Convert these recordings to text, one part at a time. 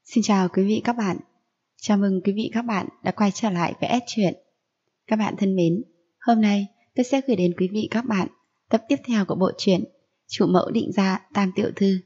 Xin chào quý vị các bạn. Chào mừng quý vị các bạn đã quay trở lại với S Truyện. Các bạn thân mến, hôm nay tôi sẽ gửi đến quý vị các bạn tập tiếp theo của bộ truyện Chủ mẫu định gia Tam tiểu thư.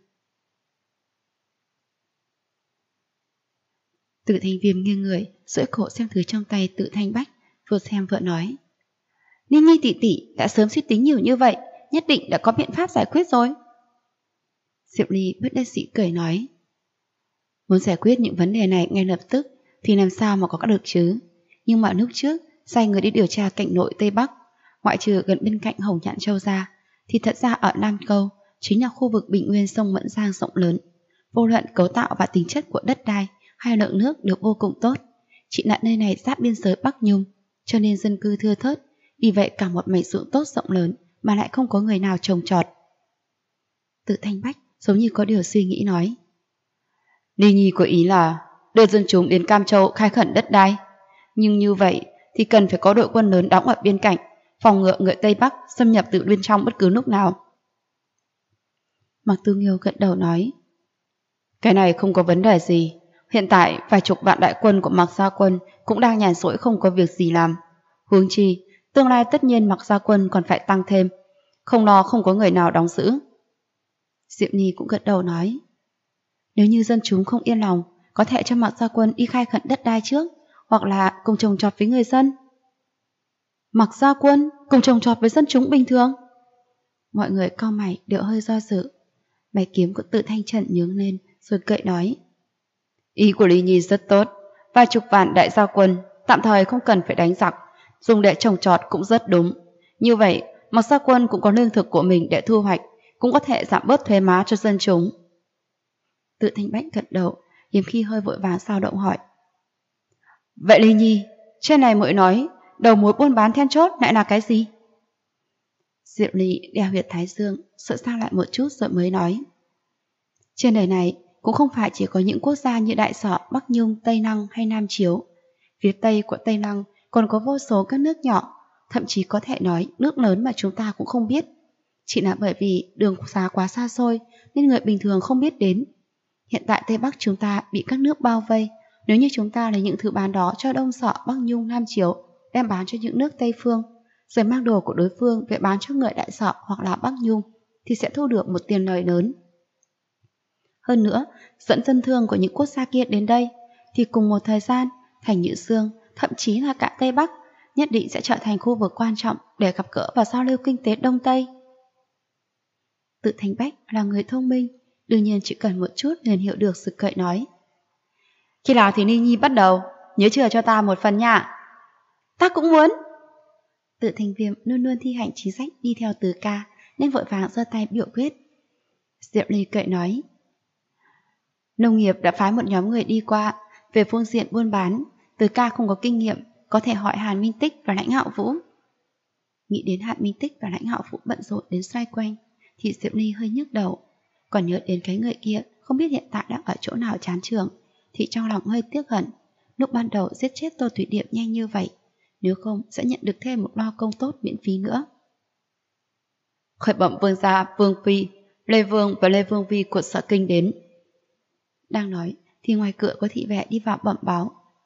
Tự Thanh Viêm nghiêng người, duỗi cổ xem thứ trong tay Tự Thanh Bách, vừa xem vừa nói: Ni Nhi tỷ tỷ đã sớm suy tính nhiều như vậy, nhất định đã có biện pháp giải quyết rồi. Diệp Ly bất đắc dĩ cười nói: Muốn giải quyết những vấn đề này ngay lập tức thì làm sao mà có được chứ. Nhưng mà lúc trước sai người đi điều tra cảnh nội Tây Bắc, ngoại trừ gần bên cạnh Hồng Nhạn Châu ra, thì thật ra ở Nam Câu chính là khu vực bình nguyên sông Mẫn Giang rộng lớn. Vô luận cấu tạo và tính chất của đất đai hay lượng nước đều vô cùng tốt. Chỉ là nơi này giáp biên giới Bắc Nhung, cho nên dân cư thưa thớt, vì vậy cả một mảnh ruộng tốt rộng lớn mà lại không có người nào trồng trọt. Tự Thanh Bách giống như có điều suy nghĩ nói: Ni Nhi có ý là đưa dân chúng đến Cam Châu khai khẩn đất đai, nhưng như vậy thì cần phải có đội quân lớn đóng ở biên cảnh, phòng ngừa người Tây Bắc xâm nhập từ bên trong bất cứ lúc nào. Mạc Tư Nghiêu gật đầu nói: Cái này không có vấn đề gì. Hiện tại vài chục vạn đại quân của Mạc Gia Quân cũng đang nhàn rỗi không có việc gì làm. Huống chi tương lai tất nhiên Mạc Gia Quân còn phải tăng thêm, không lo không có người nào đóng giữ. Diệp Nhi cũng gật đầu nói: Nếu như dân chúng không yên lòng, có thể cho Mạc Gia Quân đi khai khẩn đất đai trước, hoặc là cùng trồng trọt với người dân. Mạc Gia Quân cùng trồng trọt với dân chúng bình thường? Mọi người cau mày đều hơi do dự. Mày kiếm của Tự Thanh Trần nhướng lên rồi cười nói: Ý của Lý Nhi rất tốt. Vài chục vạn đại gia quân tạm thời không cần phải đánh giặc, dùng để trồng trọt cũng rất đúng. Như vậy Mạc Gia Quân cũng có lương thực của mình để thu hoạch, cũng có thể giảm bớt thuế má cho dân chúng. Tự Thanh Bách gật đầu, hiếm khi hơi vội vàng sao động hỏi: Vậy Lý Nhi, trên này muội nói đầu mối buôn bán then chốt lại là cái gì? Diệp Ly đeo huyệt thái dương, sợ sang lại một chút rồi mới nói: Trên đời này cũng không phải chỉ có những quốc gia như Đại Sọ, Bắc Nhung, Tây Lăng hay Nam Chiếu. Phía Tây của Tây Lăng còn có vô số các nước nhỏ, thậm chí có thể nói nước lớn mà chúng ta cũng không biết. Chỉ là bởi vì đường xá quá xa xôi nên người bình thường không biết đến. Hiện tại Tây Bắc chúng ta bị các nước bao vây, nếu như chúng ta lấy những thứ bán đó cho Đông Sọ, Bắc Nhung, Nam Chiếu, đem bán cho những nước Tây Phương, rồi mang đồ của đối phương về bán cho người Đại Sọ hoặc là Bắc Nhung, thì sẽ thu được một tiền lời lớn. Hơn nữa, dẫn dân thương của những quốc gia kia đến đây, thì cùng một thời gian, thành Nhữ Xương, thậm chí là cả Tây Bắc, nhất định sẽ trở thành khu vực quan trọng để gặp gỡ và giao lưu kinh tế Đông Tây. Tự Thanh Bách là người thông minh, đương nhiên chỉ cần một chút liền hiểu được sự cậy nói: Khi nào thì Ni Nhi bắt đầu, nhớ chừa cho ta một phần nha. Ta cũng muốn. Tự Thanh Viêm luôn luôn thi hành chính sách đi theo Từ Ca, nên vội vàng giơ tay biểu quyết. Diệp Ly cậy nói: Nông nghiệp đã phái một nhóm người đi qua, về phương diện buôn bán, Từ Ca không có kinh nghiệm, có thể hỏi Hàn Minh Tích và Lãnh Hạo Vũ. Nghĩ đến Hàn Minh Tích và Lãnh Hạo Vũ bận rộn đến xoay quanh, thì Diệp Ly hơi nhức đầu. Còn nhớ đến cái người kia không biết hiện tại đang ở chỗ nào chán trường, thì trong lòng hơi tiếc hận. Lúc ban đầu giết chết Tô Thủy Điệp nhanh như vậy, nếu không sẽ nhận được thêm một lo công tốt miễn phí nữa. Khởi bẩm vương gia, vương phi, Lê Vương và Lê Vương Phi của Sở Kinh đến. Đang nói thì ngoài cửa có thị vệ đi vào bẩm báo: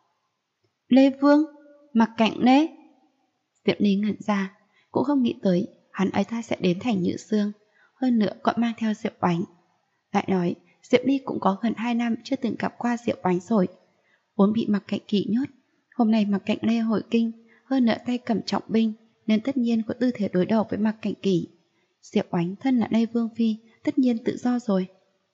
Lê Vương, Mặc Cạnh Lê. Diệp Ly ngẩn ra, cũng không nghĩ tới hắn ấy ta sẽ đến thành Nhữ Xương, hơn nữa còn mang theo Diệp Oánh. Lại nói Diệp Ly cũng có gần 2 năm chưa từng gặp qua Diệp Oánh rồi, vốn bị Mặc Cạnh Kỵ nhốt. Hôm nay Mặc Cạnh Lê hồi kinh, hơn nữa tay cầm trọng binh, nên tất nhiên có tư thế đối đầu với Mặc Cạnh Kỵ. Diệp Oánh thân là Lê Vương Phi, tất nhiên tự do rồi.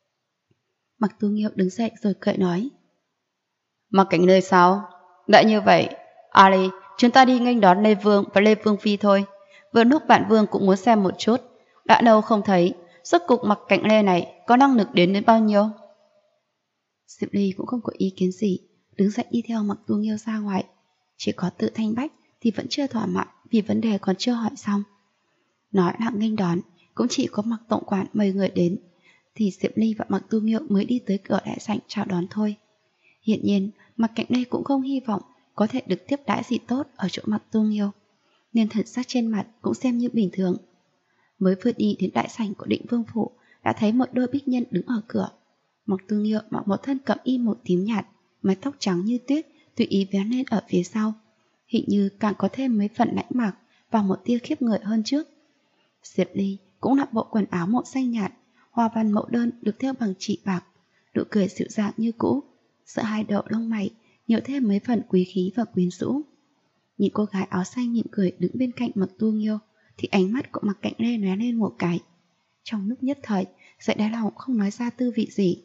Mạc Tu Nghiêu đứng dậy rồi cười nói: Mặc Cảnh Lê sao? Đã như vậy, Ali, chúng ta đi nghênh đón Lê Vương và Lê Vương Phi thôi. Vừa lúc Vạn Vương cũng muốn xem một chút, đã lâu không thấy, rốt cục Mặc Cảnh Lê này có năng lực đến bao nhiêu? Diệp Ly cũng không có ý kiến gì, đứng dậy đi theo Mạc Tu Nghiêu ra ngoài. Chỉ có Tự Thanh Bách thì vẫn chưa thỏa mãn vì vấn đề còn chưa hỏi xong. Nói là nghênh đón, cũng chỉ có Mạc Tổng quản mời người đến, thì Diệp Ly và Mạc Tu Nghiêu mới đi tới cửa đại sảnh chào đón thôi. Hiện nhiên, Mạc Cảnh Lê cũng không hy vọng có thể được tiếp đãi gì tốt ở chỗ Mạc Tu Nghiêu, nên thần sắc trên mặt cũng xem như bình thường. Mới vừa đi đến đại sảnh của Định Vương phủ, đã thấy một đôi bích nhân đứng ở cửa. Mộc Tu Nghiêu mặc một thân cẩm y màu tím nhạt, mái tóc trắng như tuyết tùy ý véo lên ở phía sau, hình như càng có thêm mấy phần lãnh mạc và một tia khiếp người hơn trước. Diệp Ly cũng mặc bộ quần áo màu xanh nhạt, hoa văn mẫu đơn được thêu bằng chỉ bạc, nụ cười dịu dàng như cũ, giữa hai đầu lông mày nhiều thêm mấy phần quý khí và quyến rũ. Nhìn cô gái áo xanh mỉm cười đứng bên cạnh Mộc Tu Nghiêu thì ánh mắt của Mạc Cạnh Lê lóe lên một cái. Trong lúc nhất thời, dãy đáy lòng không nói ra tư vị gì.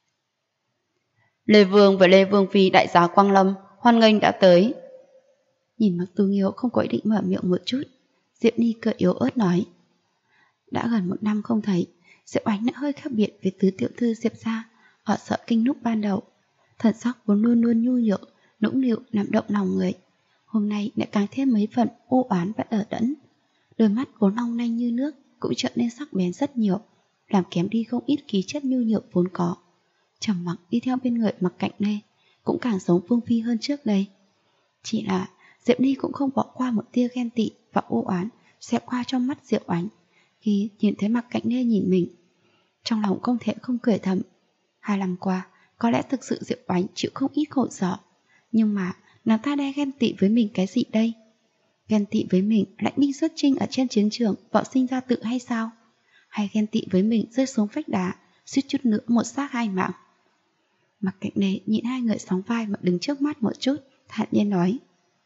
Lê Vương và Lê Vương Phi đại giá Quang Lâm hoan nghênh đã tới. Nhìn Mạc Tu Nghiêu không có ý định mở miệng một chút, Diệp Ni cười yếu ớt nói. Đã gần 1 năm không thấy, Diệp Ánh đã hơi khác biệt với tứ tiểu thư Diệp gia ở Sở Kinh lúc ban đầu. Thần sắc vốn luôn luôn nhu nhược, nũng nịu làm động lòng người, hôm nay lại càng thêm mấy phần u oán và đờ đẫn. Đôi mắt vốn long lanh như nước cũng trở nên sắc bén rất nhiều, làm kém đi không ít khí chất nhu nhược vốn có. Trầm mặc đi theo bên người Mạc Cạnh Lê, cũng càng giống Vương Phi hơn trước đây. Chỉ là Diệp Ly cũng không bỏ qua một tia ghen tị và u oán xẹt qua trong mắt Diệp Ánh khi nhìn thấy Mạc Cạnh Lê nhìn mình. Trong lòng không thể không cười thầm. 2 năm qua, có lẽ thực sự Diệp Ánh chịu không ít khổ sở, nhưng mà nàng ta đang ghen tị với mình cái gì đây? Ghen tị với mình lãnh binh xuất chinh ở trên chiến trường vợ sinh ra tự hay sao? Hay ghen tị với mình rơi xuống vách đá, suýt chút nữa một xác 2 mạng? Mạc Cạnh Lê nhìn hai người sóng vai mà đứng trước mắt một chút, thản nhiên nói.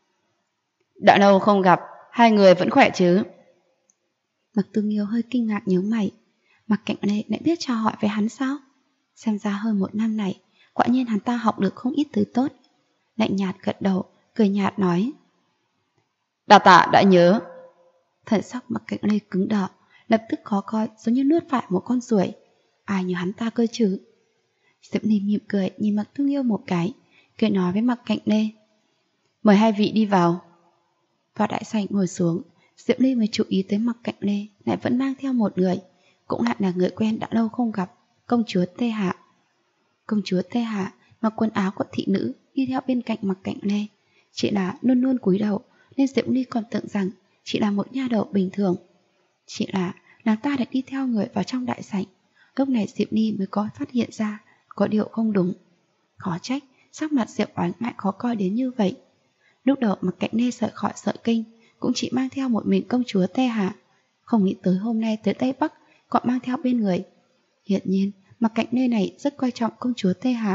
Đã lâu không gặp, hai người vẫn khỏe chứ? Mạc Tu Nghiêu hơi kinh ngạc nhíu mày. Mạc Cạnh Lê lại biết trò hỏi về hắn sao? Xem ra hơn 1 năm này, quả nhiên hắn ta học được không ít thứ tốt. Lạnh nhạt gật đầu, cười nhạt nói. Đà tạ đã nhớ. Thần sắc Mạc Cạnh Lê cứng đờ, lập tức khó coi giống như nuốt phải một con ruồi. Ai như hắn ta cơ chứ? Diệp Ni mỉm cười nhìn Mạc Tu Nghiêu một cái, cười nói với Mạc Cạnh Lê. Mời hai vị đi vào. Vào đại sảnh ngồi xuống, Diệp Ly mới chú ý tới Mạc Cạnh Lê lại vẫn mang theo một người, cũng lại là người quen đã lâu không gặp, công chúa Tê Hạ. Công chúa Tê Hạ mặc quần áo của thị nữ đi theo bên cạnh Mạc Cạnh Lê, chỉ là luôn luôn cúi đầu, nên Diệp Ly còn tưởng rằng chỉ là một nha đầu bình thường. Chỉ là nàng ta đã đi theo người vào trong đại sảnh, lúc này Diệp Ly mới có phát hiện ra có điều không đúng. Khó trách sắc mặt Diệp Oánh lại khó coi đến như vậy. Lúc đầu Mạc Cạnh Lê rời khỏi Sở Kinh cũng chỉ mang theo một mình công chúa Tê Hạ, không nghĩ tới hôm nay tới Tây Bắc còn mang theo bên người. Hiển nhiên Mạc Cạnh Lê này rất coi trọng công chúa Tê Hạ.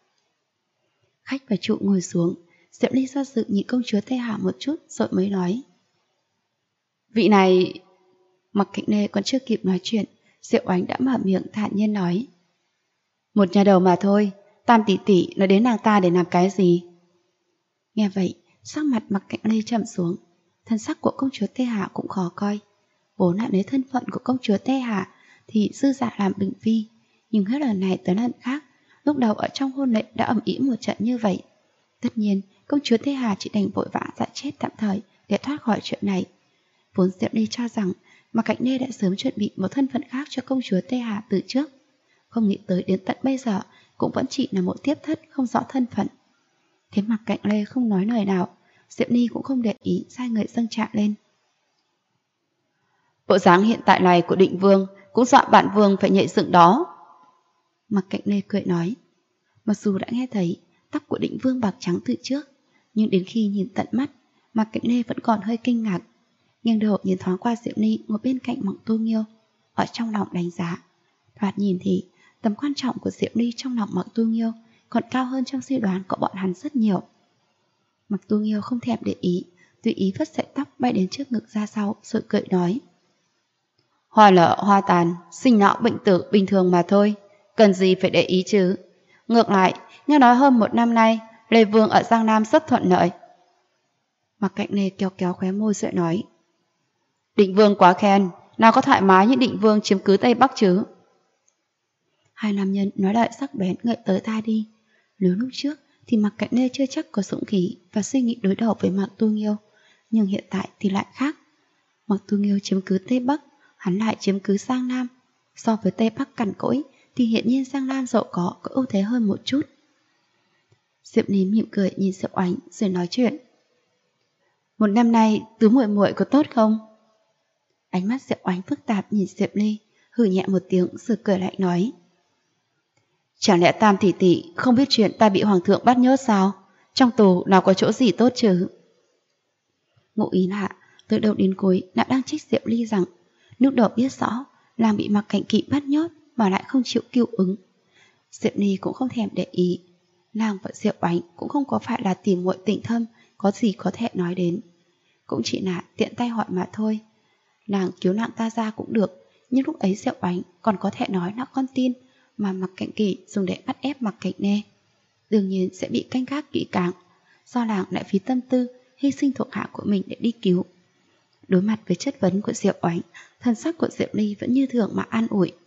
Khách và trụ ngồi xuống, Diệp Ly do dự nhìn công chúa Tê Hạ một chút rồi mới nói. Vị này... Mạc Cạnh Lê còn chưa kịp nói chuyện, Diệp Oánh đã mở miệng thản nhiên nói. Một nhà đầu mà thôi, Tam tỷ tỷ nói đến nàng ta để làm cái gì? Nghe vậy, sắc mặt Mạc Cạnh Lê trầm xuống, thân sắc của công chúa Tê Hạ cũng khó coi. Vốn lại lấy thân phận của công chúa Tê Hạ thì dư dạ làm bình phi, nhưng hết lần này tới lần khác, lúc đầu ở trong hôn lễ đã ầm ĩ một trận như vậy. Tất nhiên, công chúa Tê Hà chỉ đành vội vã dạ chết tạm thời để thoát khỏi chuyện này. Vốn Diệp Ly cho rằng Mạc Cạnh Lê đã sớm chuẩn bị một thân phận khác cho công chúa Tê Hà từ trước, không nghĩ tới đến tận bây giờ cũng vẫn chỉ là một tiếp thất không rõ thân phận. Thế Mạc Cạnh Lê không nói lời nào, Diệp Ly cũng không để ý sai người dâng trà lên. Bộ dáng hiện tại này của Định Vương cũng dọa bạn Vương phải nhảy dựng đó. Mạc Cạnh Lê cười nói. Mặc dù đã nghe thấy tóc của Định Vương bạc trắng từ trước, nhưng đến khi nhìn tận mắt, Mạc Cạnh Lê vẫn còn hơi kinh ngạc. Nghiêng đầu nhìn thoáng qua Diệp Ly ngồi bên cạnh Mạc Tu Nghiêu, ở trong lòng đánh giá. Thoạt nhìn thì tầm quan trọng của Diệp Ly trong lòng Mạc Tu Nghiêu còn cao hơn trong suy đoán của bọn hắn rất nhiều. Mạc Tu Nghiêu không thèm để ý, tùy ý vất sợi tóc bay đến trước ngực ra sau rồi cười nói. Hoa lở hoa tàn, sinh lão bệnh tử bình thường mà thôi, cần gì phải để ý chứ. Ngược lại, nghe nói hơn 1 năm nay, Lê Vương ở Giang Nam rất thuận lợi. Mạc Cạnh Lê kéo kéo khóe môi rồi nói. Định Vương quá khen, nào có thoải mái như Định Vương chiếm cứ Tây Bắc chứ. Hai nam nhân nói lại sắc bén ngợi tới tai đi. Nếu lúc trước thì Mạc Cạnh Lê chưa chắc có dũng khí và suy nghĩ đối đầu với Mạc Tu Nghiêu, nhưng hiện tại thì lại khác. Mạc Tu Nghiêu chiếm cứ Tây Bắc, hắn lại chiếm cứ Giang Nam. So với Tây Bắc cằn cỗi thì hiện nhiên Giang Nam giàu có ưu thế hơn một chút. Diệp Lý mỉm cười nhìn Diệp Oánh rồi nói chuyện. 1 năm nay tứ muội muội có tốt không? Ánh mắt Diệp Oánh phức tạp nhìn Diệp Ly, hừ nhẹ một tiếng rồi cười lại nói. Chẳng lẽ Tam tỷ tỷ không biết chuyện ta bị hoàng thượng bắt nhốt sao? Trong tù nào có chỗ gì tốt chứ? Ngụ Ý Hạ từ đầu đến cuối đã đang trách Diệu Ly rằng lúc đầu biết rõ nàng bị Mạc Cảnh Kỵ bắt nhốt mà lại không chịu kêu ứng. Diệu Ly cũng không thèm để ý. Nàng và Diệu Oánh cũng không có phải là tìm muội tình thâm, có gì có thể nói đến. Cũng chỉ là tiện tay hỏi mà thôi. Nàng cứu nàng ta ra cũng được, nhưng lúc ấy Diệu Oánh còn có thể nói là con tin mà Mạc Cảnh Kỵ dùng để bắt ép Mạc Cảnh Nê. Đương nhiên sẽ bị canh gác kỹ càng, do nàng lại phí tâm tư hy sinh thuộc hạ của mình để đi cứu. Đối mặt với chất vấn của Diệu Oánh, thân sắc của Diệu Ly vẫn như thường mà an ủi.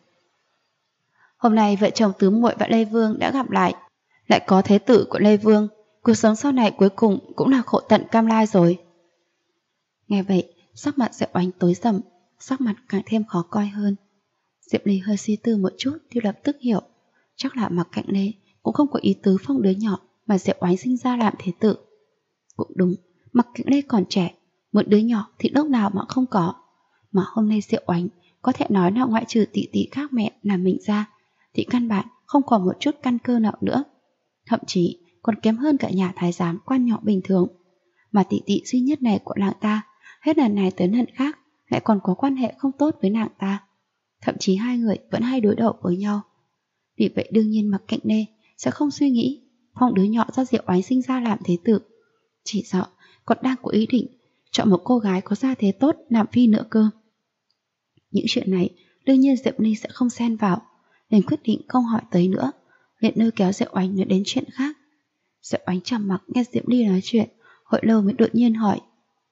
Hôm nay vợ chồng Tứ Muội và Lê Vương đã gặp lại có thế tử của Lê Vương, cuộc sống sau này cuối cùng cũng là khổ tận cam lai rồi. Nghe vậy, sắc mặt Diệu Oánh tối sầm, sắc mặt càng thêm khó coi hơn. Diệu Ly hơi suy tư một chút thì lập tức hiểu, chắc là Mạc Cảnh Lê cũng không có ý tứ phong đứa nhỏ mà Diệu Oánh sinh ra làm thế tử. Cũng đúng, Mạc Cảnh Lê còn trẻ, một đứa nhỏ thì lúc nào mà không có. Mà hôm nay Diệu Oánh có thể nói là ngoại trừ tỷ tỷ khác mẹ là mình ra, thì căn bản không còn một chút căn cơ nào nữa. Thậm chí còn kém hơn cả nhà thái giám quan nhỏ bình thường. Mà tỷ tỷ duy nhất này của nàng ta, hết lần này tới lần khác lại còn có quan hệ không tốt với nàng ta. Thậm chí hai người vẫn hay đối đầu với nhau. Vì vậy đương nhiên Mạc Cảnh Lê sẽ không suy nghĩ phong đứa nhỏ do Diệu Oánh sinh ra làm thế tử. Chỉ sợ còn đang có ý định chọn một cô gái có gia thế tốt làm phi nữa cơ. Những chuyện này đương nhiên Diệu Ly sẽ không xen vào, nên quyết định không hỏi tới nữa, liền lôi kéo Diệu Oánh nói đến chuyện khác. Diệu Oánh trầm mặc nghe Diệu Ly nói chuyện, hồi lâu mới đột nhiên hỏi: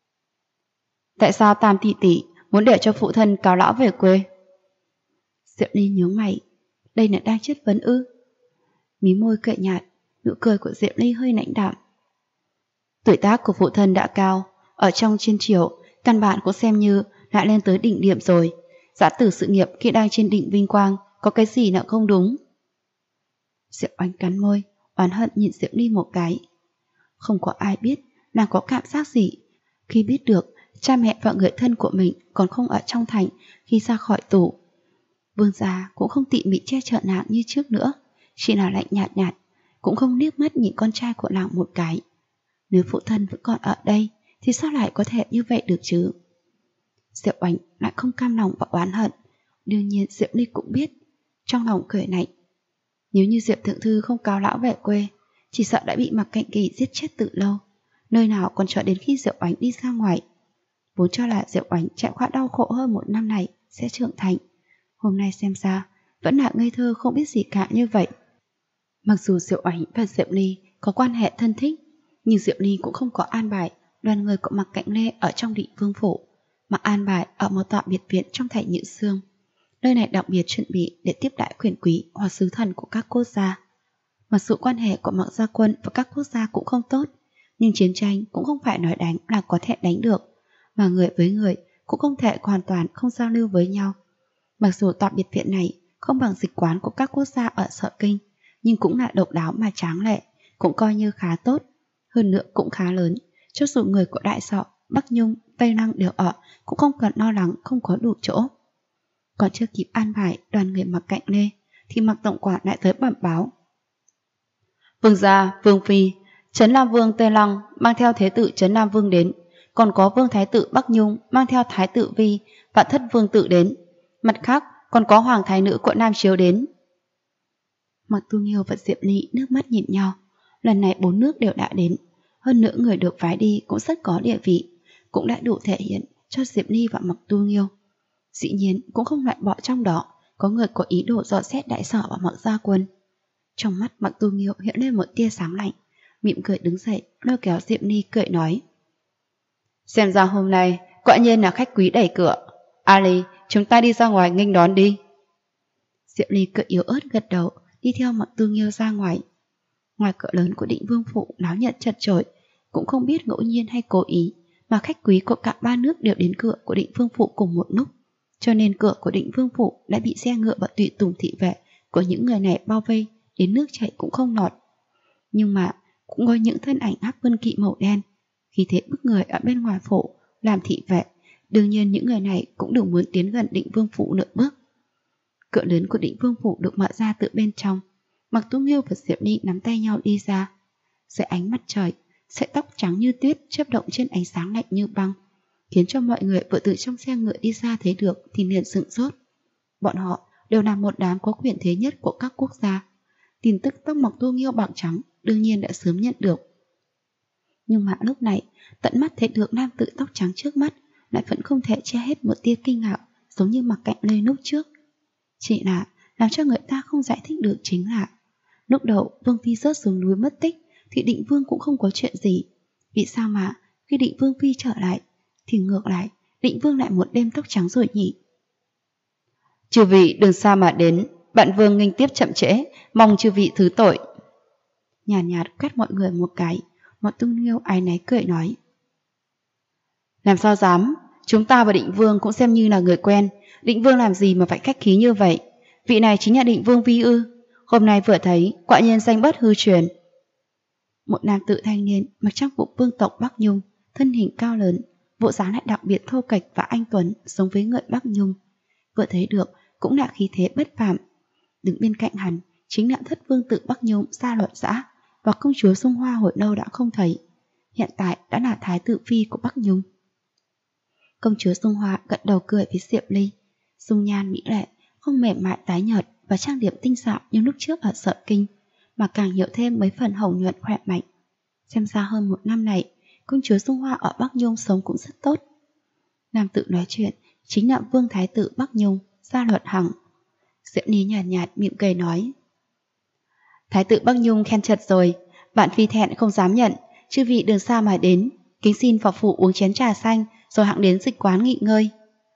tại sao Tam tỷ tỷ muốn để cho phụ thân cáo lão về quê? Diệu Ly nhướng mày, đây là đang chất vấn ư? Mí môi cười nhạt, nụ cười của Diệu Ly hơi lãnh đạm. Tuổi tác của phụ thân đã cao, ở trong chiến triều, căn bản cũng xem như đã lên tới đỉnh điểm rồi. Giả tử sự nghiệp khi đang trên đỉnh vinh quang, có cái gì nào không đúng? Diệu Oánh cắn môi, oán hận nhìn Diệu Ly một cái. Không có ai biết nàng có cảm giác gì khi biết được cha mẹ và người thân của mình còn không ở trong thành khi ra khỏi tù. Vương gia cũng không tị mị che chở nàng như trước nữa, chỉ là lạnh nhạt, cũng không liếc mắt nhìn con trai của nàng một cái. Nếu phụ thân vẫn còn ở đây thì sao lại có thể như vậy được chứ? Diệu Oánh lại không cam lòng và oán hận. Đương nhiên Diệu Ly cũng biết, trong lòng cười lạnh. Nếu như Diệu thượng thư không cáo lão về quê, chỉ sợ đã bị Mạc Cảnh Kỳ giết chết từ lâu, nơi nào còn chờ đến khi Diệu Oánh đi ra ngoài. Vốn cho là Diệu Oánh trải qua đau khổ hơn một năm này sẽ trưởng thành, hôm nay xem ra vẫn là ngây thơ không biết gì cả như vậy. Mặc dù Diệu Oánh và Diệu Ly có quan hệ thân thích, nhưng Diệu Ly cũng không có an bài đoàn người của Mạc Cảnh Lê ở trong Định Vương phủ, mà an bài ở một tọa biệt viện trong thành Nhữ Xương. Nơi này đặc biệt chuẩn bị để tiếp đãi quyền quý hoặc sứ thần của các quốc gia. Mặc dù quan hệ của Mạc Gia Quân và các quốc gia cũng không tốt, nhưng chiến tranh cũng không phải nói đánh là có thể đánh được, mà người với người cũng không thể hoàn toàn không giao lưu với nhau. Mặc dù tọa biệt viện này không bằng dịch quán của các quốc gia ở Sở Kinh, nhưng cũng là độc đáo mà tráng lệ, cũng coi như khá tốt. Hơn nữa cũng khá lớn, cho dù người của Đại Sọ, Bắc Nhung, Tây Lăng đều ở, cũng không cần lo lắng không có đủ chỗ. Còn chưa kịp an bài đoàn người Mạc Cảnh Lê, thì Mạc Tổng quản lại tới bẩm báo. Vương gia, Vương Phi, Trấn Nam Vương Tây Lăng mang theo Thế tử Trấn Nam Vương đến, còn có Vương Thái tử Bắc Nhung mang theo Thái tử Vi và Thất Vương Tử đến. Mặt khác còn có Hoàng Thái nữ của Nam Chiếu đến. Mạc Tu Nghiêu và Diệp Ly nước mắt nhìn nhau. Lần này 4 nước đều đã đến, hơn nữa người được phái đi cũng rất có địa vị, cũng đã đủ thể hiện cho Diệp Ly và Mạc Tu Nghiêu. Dĩ nhiên cũng không loại bỏ trong đó có người có ý đồ dò xét Đại Sở và Mạc Gia Quân. Trong mắt Mạc Tu Nghiêu hiện lên một tia sáng lạnh, mỉm cười đứng dậy, lôi kéo Diệp Ly cười nói: xem ra hôm nay quả nhiên là khách quý đẩy cửa. Ali, chúng ta đi ra ngoài nghênh đón đi. Diệp Ly cười yếu ớt gật đầu, đi theo Mạc Tu Nghiêu ra ngoài. Ngoài cửa lớn của Định Vương phủ náo nhiệt chật chội, cũng không biết ngẫu nhiên hay cố ý mà khách quý của cả 3 nước đều đến cửa của Định Vương phủ cùng một lúc, cho nên cửa của Định Vương phủ đã bị xe ngựa và tùy tùng thị vệ của những người này bao vây đến nước chảy cũng không lọt. Nhưng mà cũng có những thân ảnh áp vân kỵ màu đen, khi thế bức người ở bên ngoài phủ làm thị vệ. Đương nhiên những người này cũng đừng muốn tiến gần Định Vương phủ nửa bước. Cửa lớn của Định Vương phủ được mở ra từ bên trong, Mặc Tu Nghiêu và Diệp Ly nắm tay nhau đi ra. Dưới ánh mặt trời, sợi tóc trắng như tuyết chớp động trên ánh sáng lạnh như băng, khiến cho mọi người vừa từ trong xe ngựa đi ra thấy được thì liền sửng sốt. Bọn họ đều là một đám có quyền thế nhất của các quốc gia. Tin tức tóc Mặc Tu Nghiêu bạc trắng đương nhiên đã sớm nhận được. Nhưng mà lúc này, tận mắt thấy được nam tử tóc trắng trước mắt lại vẫn không thể che hết một tia kinh ngạc, giống như Mặc Cạnh Lê lúc trước. Chỉ là làm cho người ta không giải thích được chính là lúc đầu Vương Phi rớt xuống núi mất tích thì Định Vương cũng không có chuyện gì. Vì sao mà khi Định Vương Phi trở lại thì ngược lại Định Vương lại một đêm tóc trắng rồi nhỉ? Chư vị đừng xa mà đến, bạn Vương nghênh tiếp chậm trễ, mong chư vị thứ tội. Nhàn nhạt quét mọi người một cái, Mặc Tu Nghiêu áy náy cười nói: Làm sao dám, chúng ta và Định Vương cũng xem như là người quen, Định Vương làm gì mà phải khách khí như vậy? Vị này chính là Định Vương Phi ư? Hôm nay vừa thấy, quả nhiên danh bất hư truyền. Một nam tử thanh niên mặc trang phục vương tộc Bắc Nhung, thân hình cao lớn, bộ dáng lại đặc biệt thô kệch và anh tuấn, giống với người Bắc Nhung. Vừa thấy được cũng là khí thế bất phàm. Đứng bên cạnh hắn chính là thất vương tử Bắc Nhung Gia Luật Dã và công chúa Dung Hoa hồi lâu đã không thấy, hiện tại đã là thái tử phi của Bắc Nhung. Công chúa Dung Hoa gật đầu cười với Diệp Ly, dung nhan mỹ lệ, không mềm mại tái nhợt và trang điểm tinh xảo như lúc trước ở Sợ Kinh, mà càng nhiều thêm mấy phần hồng nhuận khỏe mạnh. Xem ra hơn một năm này, công chúa Dung Hoa ở Bắc Nhung sống cũng rất tốt. Nam tử nói chuyện chính là vương thái tử Bắc Nhung, Gia Luật Hằng. Diệp Ly nhàn nhạt mỉm cười nói: Thái tử Bắc Nhung khen chật rồi, bạn Phi thẹn không dám nhận, chư vị đường xa mà đến, kính xin vào phủ uống chén trà xanh rồi hẵng đến dịch quán nghỉ ngơi.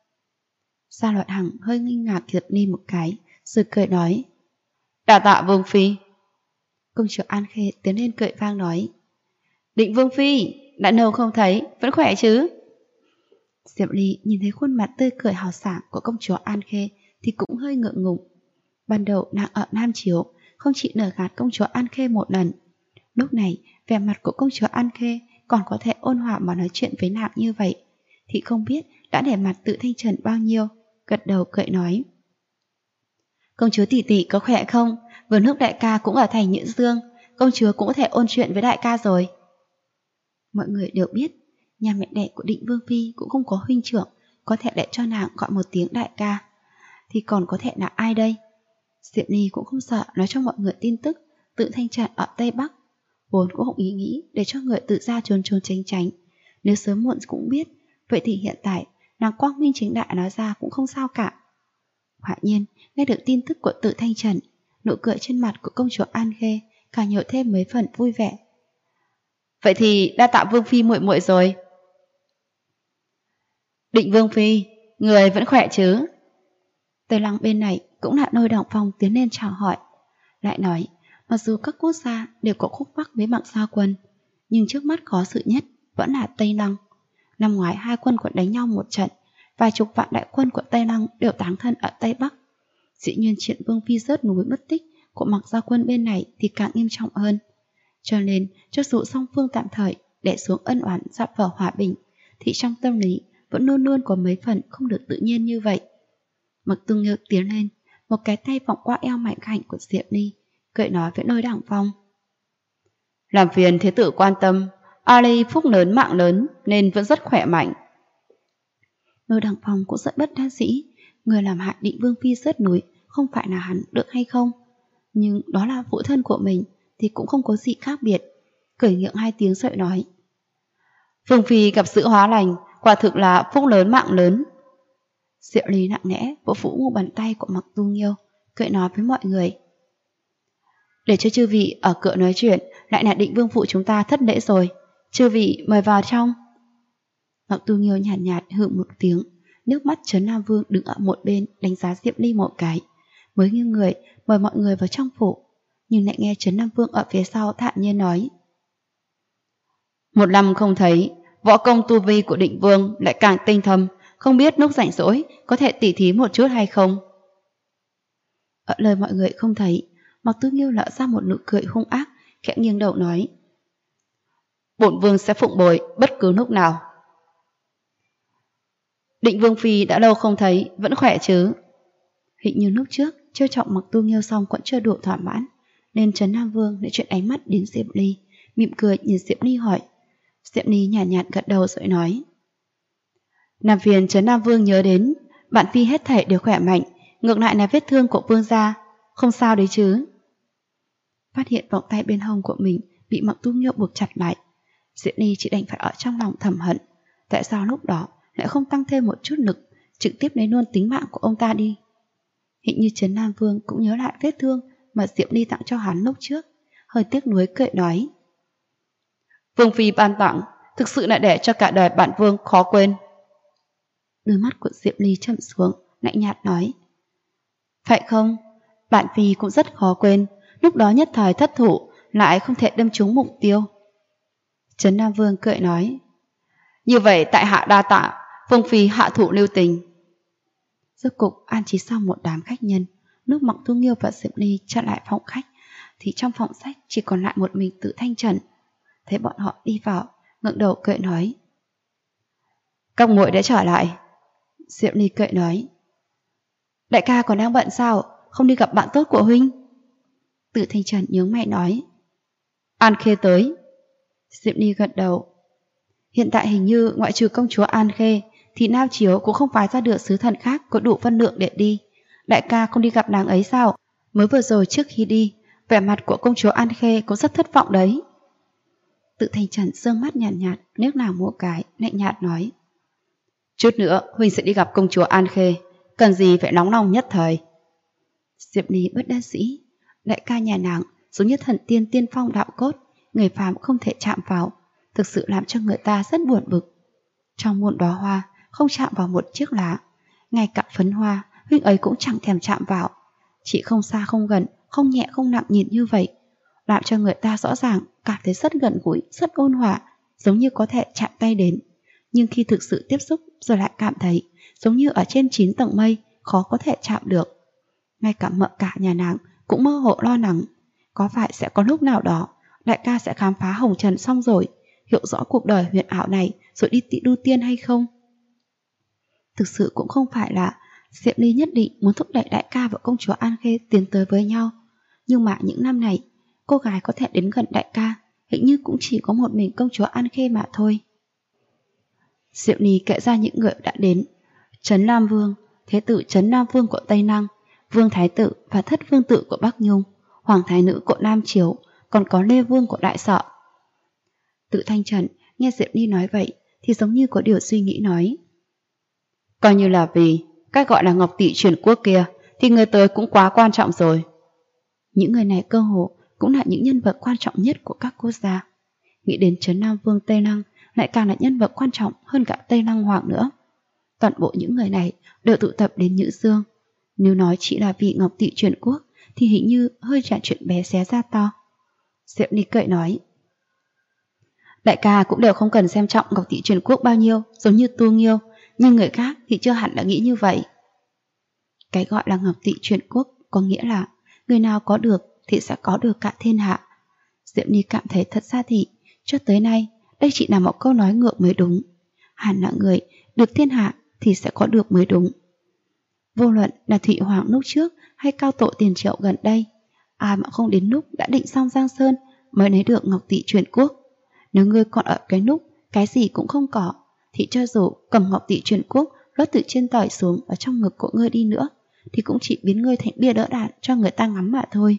Gia Luật Hằng hơi nghi ngạc Diệp Ly một cái, rồi cười nói: Đà tạ Vương Phi. Công chúa An Khê tiến lên cười vang nói: Định Vương Phi, đã lâu không thấy, vẫn khỏe chứ? Diệp Ly nhìn thấy khuôn mặt tươi cười hào sảng của công chúa An Khê thì cũng hơi ngượng ngùng. Ban đầu nàng ở Nam Chiếu không chỉ nở gạt công chúa An Khê một lần. Lúc này vẻ mặt của công chúa An Khê còn có thể ôn hòa mà nói chuyện với nàng như vậy thì không biết đã để mặt tự thanh trần bao nhiêu. Gật đầu cười nói: Công chúa tỷ tỷ có khỏe không? Vừa lúc đại ca cũng ở thành Nhữ Dương, công chúa cũng có thể ôn chuyện với đại ca rồi. Mọi người đều biết nhà mẹ đẻ của Định Vương Phi cũng không có huynh trưởng có thể để cho nàng gọi một tiếng đại ca, thì còn có thể là ai đây? Diệp Ly cũng không sợ nói cho mọi người tin tức tự thanh trần ở Tây Bắc, vốn cũng không ý nghĩ để cho người tự ra trốn trốn tránh tránh. Nếu sớm muộn cũng biết, vậy thì hiện tại nàng quang minh chính đại nói ra cũng không sao cả. Quả nhiên nghe được tin tức của tự thanh trần, nụ cười trên mặt của công chúa An Khê càng nhiều thêm mấy phần vui vẻ. Vậy thì đa tạ Vương Phi muội muội rồi. Định Vương Phi, người vẫn khỏe chứ? Tây Lăng bên này cũng là nơi Đặng Phong tiến lên chào hỏi, lại nói mặc dù các quốc gia đều có khúc mắc với mạng Gia Quân, nhưng trước mắt khó xử nhất vẫn là Tây Lăng. Năm ngoái hai quân còn đánh nhau một trận, vài chục vạn đại quân của Tây Lăng đều táng thân ở Tây Bắc. Dĩ nhiên chuyện Vương Phi rớt núi mất tích của Mạc Gia Quân bên này thì càng nghiêm trọng hơn. Cho nên cho dù song phương tạm thời để xuống ân oán dạp vào hòa bình, thì trong tâm lý vẫn luôn luôn có mấy phần không được tự nhiên như vậy. Mặc Tu Nghiêu tiến lên, một cái tay vòng qua eo mạnh khảnh của Diệp Ly, cười nói với Lôi Đặng Phong: Làm phiền thế tử quan tâm, Ali phúc lớn mạng lớn nên vẫn rất khỏe mạnh. Lôi Đặng Phong cũng rất bất đắc dĩ, người làm hại Định Vương Phi rớt núi không phải là hắn được hay không, nhưng đó là phụ thân của mình thì cũng không có gì khác biệt. Cười nghiệng hai tiếng rồi nói: Vương Phi gặp sự hóa lành, quả thực là phúc lớn mạng lớn. Diệu Lý nặng nẽ vỗ phủ một bàn tay của Mặc Tu Nghiêu, cười nói với mọi người: Để cho chư vị ở cửa nói chuyện, lại là Định Vương phụ chúng ta thất lễ rồi, chư vị mời vào trong. Mặc Tu Nghiêu nhàn nhạt hừ một tiếng, nước mắt Trấn Nam Vương đứng ở một bên đánh giá Diệp Ly một cái, mới nghiêng người mời mọi người vào trong phủ, nhưng lại nghe Trấn Nam Vương ở phía sau thản nhiên nói: Một năm không thấy, võ công tu vi của Định Vương lại càng tinh thâm, không biết lúc rảnh rỗi có thể tỉ thí một chút hay không? Ở lời mọi người không thấy, Mặc Tu Nghiêu nở ra một nụ cười hung ác, khẽ nghiêng đầu nói: Bổn vương sẽ phụng bồi bất cứ lúc nào. Định Vương Phi đã lâu không thấy, vẫn khỏe chứ? Hình như lúc trước trêu chọc Mặc Tu Nghiêu xong vẫn chưa đủ thỏa mãn, nên Trấn Nam Vương lại chuyển ánh mắt đến Diệp Ly, mỉm cười nhìn Diệp Ly hỏi. Diệp Ly nhàn nhạt gật đầu rồi nói: Làm phiền Trấn Nam Vương nhớ đến, bạn phi hết thảy đều khỏe mạnh, ngược lại là vết thương của vương gia, không sao đấy chứ. Phát hiện vòng tay bên hông của mình bị Mặc Tu Nghiêu buộc chặt lại, Diệp Ly chỉ đành phải ở trong lòng thầm hận, tại sao lúc đó lại không tăng thêm một chút lực, trực tiếp lấy luôn tính mạng của ông ta đi. Hình như Trấn Nam Vương cũng nhớ lại vết thương mà Diệp Ly tặng cho hắn lúc trước, hơi tiếc nuối cười nói: Vương phi ban tặng, thực sự là để cho cả đời bản vương khó quên. Đôi mắt của Diệp Ly chậm xuống, lạnh nhạt nói: Phải không? Bản phi cũng rất khó quên, lúc đó nhất thời thất thủ, lại không thể đâm trúng mục tiêu. Trấn Nam Vương cười nói: Như vậy tại hạ đa tạ, Vương phi hạ thủ lưu tình. Rốt cục an trí xong một đám khách nhân, lúc Mặc Tu Nghiêu và Diệp Ly trở lại phòng khách, thì trong phòng sách chỉ còn lại một mình Tự Thanh Trần. Thấy bọn họ đi vào, ngẩng đầu cười nói: Các muội đã trở lại. Diệp Ly cười nói: Đại ca còn đang bận sao, không đi gặp bạn tốt của huynh? Tự Thanh Trần nhướng mày nói: An Khê tới. Diệp Ly gật đầu. Hiện tại hình như ngoại trừ công chúa An Khê thì Nam Chiếu cũng không phái ra được sứ thần khác có đủ phân lượng để đi. Đại ca không đi gặp nàng ấy sao? Mới vừa rồi trước khi đi, vẻ mặt của công chúa An Khê cũng rất thất vọng đấy. Tự Thanh Trần sương mắt nhàn nhạt, liếc nàng một cái, lạnh nhạt nói: Chút nữa huynh sẽ đi gặp công chúa An Khê, cần gì phải nóng lòng nhất thời. Diệp Ly bất đắc dĩ, đại ca nhà nàng giống như thần tiên tiên phong đạo cốt, người phàm không thể chạm vào, thực sự làm cho người ta rất buồn bực. Trong muôn đóa hoa không chạm vào một chiếc lá, ngay cả phấn hoa huynh ấy cũng chẳng thèm chạm vào, chỉ không xa không gần, không nhẹ không nặng nhìn như vậy, làm cho người ta rõ ràng cảm thấy rất gần gũi, rất ôn hòa, giống như có thể chạm tay đến. Nhưng khi thực sự tiếp xúc rồi lại cảm thấy giống như ở trên 9 tầng mây, khó có thể chạm được. Ngay cả mợ cả nhà nàng cũng mơ hồ lo lắng, có phải sẽ có lúc nào đó đại ca sẽ khám phá hồng trần xong rồi, hiểu rõ cuộc đời huyền ảo này rồi đi đu tiên hay không? Thực sự cũng không phải là Diệp Ly nhất định muốn thúc đẩy đại ca và công chúa An Khê tiến tới với nhau, nhưng mà những năm này cô gái có thể đến gần đại ca hình như cũng chỉ có một mình công chúa An Khê mà thôi. Diệp Ly kể ra những người đã đến: Trấn Nam Vương, Thế tử Trấn Nam Vương của Tây Năng, Vương Thái tử và Thất Vương tử của Bắc Nhung, Hoàng Thái nữ của Nam Chiếu, còn có Lê Vương của Đại Sở. Tự Thanh Trần nghe Diệp Ly nói vậy thì giống như có điều suy nghĩ nói: Coi như là vì cái gọi là Ngọc Tỷ chuyển quốc kia thì người tới cũng quá quan trọng rồi. Những người này cơ hồ cũng là những nhân vật quan trọng nhất của các quốc gia. Nghĩ đến Trấn Nam Vương Tây Năng lại càng là nhân vật quan trọng hơn cả Tây Năng Hoàng nữa. Toàn bộ những người này đều tụ tập đến Nhữ Dương. Nếu nói chỉ là vì Ngọc Tỷ chuyển quốc thì hình như hơi trả chuyện bé xé ra to. Diệp Ly cười nói: Đại ca cũng đều không cần xem trọng Ngọc Tỷ chuyển quốc bao nhiêu, giống như Tu Nghiêu, nhưng người khác thì chưa hẳn đã nghĩ như vậy. Cái gọi là Ngọc Tỷ chuyển quốc có nghĩa là người nào có được thì sẽ có được cả thiên hạ. Diệp Ly cảm thấy thật ra thì cho tới nay đây chỉ là một câu nói ngược mới đúng. Hẳn là người được thiên hạ thì sẽ có được mới đúng. Vô luận là Thụy Hoàng lúc trước hay Cao Tổ Tiền Triệu gần đây, ai mà không đến lúc đã định xong Giang Sơn mới lấy được Ngọc Tỷ chuyển quốc. Nếu ngươi còn ở cái lúc cái gì cũng không có, thì cho dù cầm Ngọc Tỷ chuyển quốc rớt từ trên tỏi xuống ở trong ngực của ngươi đi nữa, thì cũng chỉ biến ngươi thành bia đỡ đạn cho người ta ngắm mà thôi.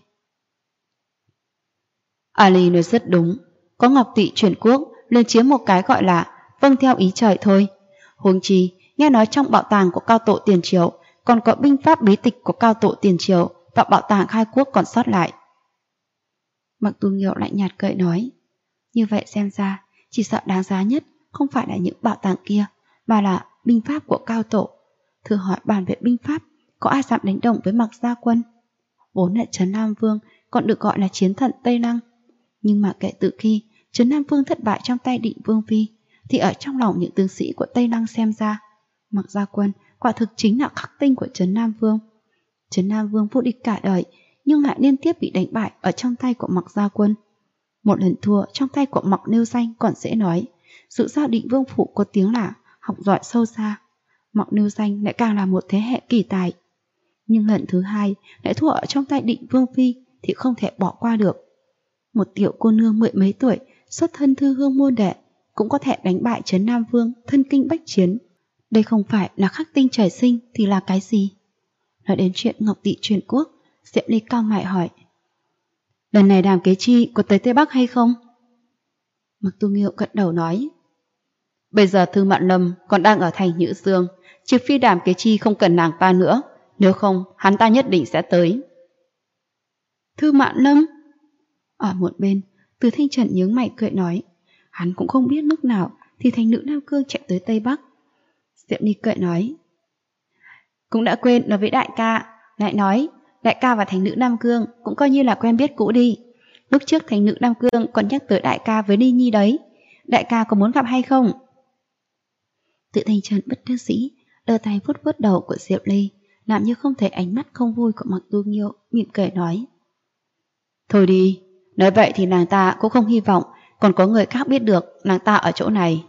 Ali nói rất đúng, có Ngọc Tỷ chuyển quốc lên chiếm một cái gọi là vâng theo ý trời thôi. Huống chi nghe nói trong bảo tàng của Cao Tổ Tiền Triều còn có binh pháp bí tịch của Cao Tổ Tiền Triều và bảo tàng khai quốc còn sót lại. Mặc Tu Nghiêu lạnh nhạt cười nói: Như vậy xem ra chỉ sợ đáng giá nhất không phải là những bảo tàng kia, mà là binh pháp của Cao Tổ. Thử hỏi bàn về binh pháp, có ai dám đánh đồng với Mặc Gia Quân? Vốn là Trấn Nam Vương còn được gọi là chiến thần Tây Năng, nhưng mà kể từ khi Trấn Nam Vương thất bại trong tay Định Vương Phi, thì ở trong lòng những tướng sĩ của Tây Năng xem ra, Mặc Gia Quân quả thực chính là khắc tinh của Trấn Nam Vương. Trấn Nam Vương vô địch cả đời, nhưng lại liên tiếp bị đánh bại ở trong tay của Mặc Gia Quân. Một lần thua trong tay của Mặc Nêu Danh còn dễ nói, sự giao Định Vương Phủ có tiếng là học giỏi sâu xa. Mặc Nêu Danh lại càng là một thế hệ kỳ tài. Nhưng lần thứ hai lại thua ở trong tay Định Vương Phi thì không thể bỏ qua được. Một tiểu cô nương 10 mấy tuổi, xuất thân thư hương môn đệ, cũng có thể đánh bại Trấn Nam Vương, thân kinh bách chiến. Đây không phải là khắc tinh trời sinh thì là cái gì? Nói đến chuyện Ngọc Tỵ truyền quốc, Diệp Ly cao mày hỏi: lần này Đàm Kế Chi có tới Tây Bắc hay không? Mạc Tu Nghiêu gật đầu nói: bây giờ Thư Mạn Lâm còn đang ở thành Nhữ Dương, trừ phi Đàm Kế Chi không cần nàng ta nữa, nếu không hắn ta nhất định sẽ tới. Thư Mạn Lâm? Ở một bên, Từ Thanh Trần nhướng mày cười nói: hắn cũng không biết lúc nào thì thành nữ Nam Cương chạy tới Tây Bắc. Diệp Ly cười nói: cũng đã quên nói với đại ca, lại nói đại ca và thành nữ Nam Cương cũng coi như là quen biết cũ đi. Lúc trước thành nữ Nam Cương còn nhắc tới đại ca với Ly Nhi đấy, đại ca có muốn gặp hay không? Tự Thanh Trần bất đắc dĩ đưa tay vuốt vuốt đầu của Diệp Ly, làm như không thấy ánh mắt không vui của Mạc Tu Nghiêu, mỉm cười nói: thôi đi, nói vậy thì nàng ta cũng không hy vọng còn có người khác biết được nàng ta ở chỗ này.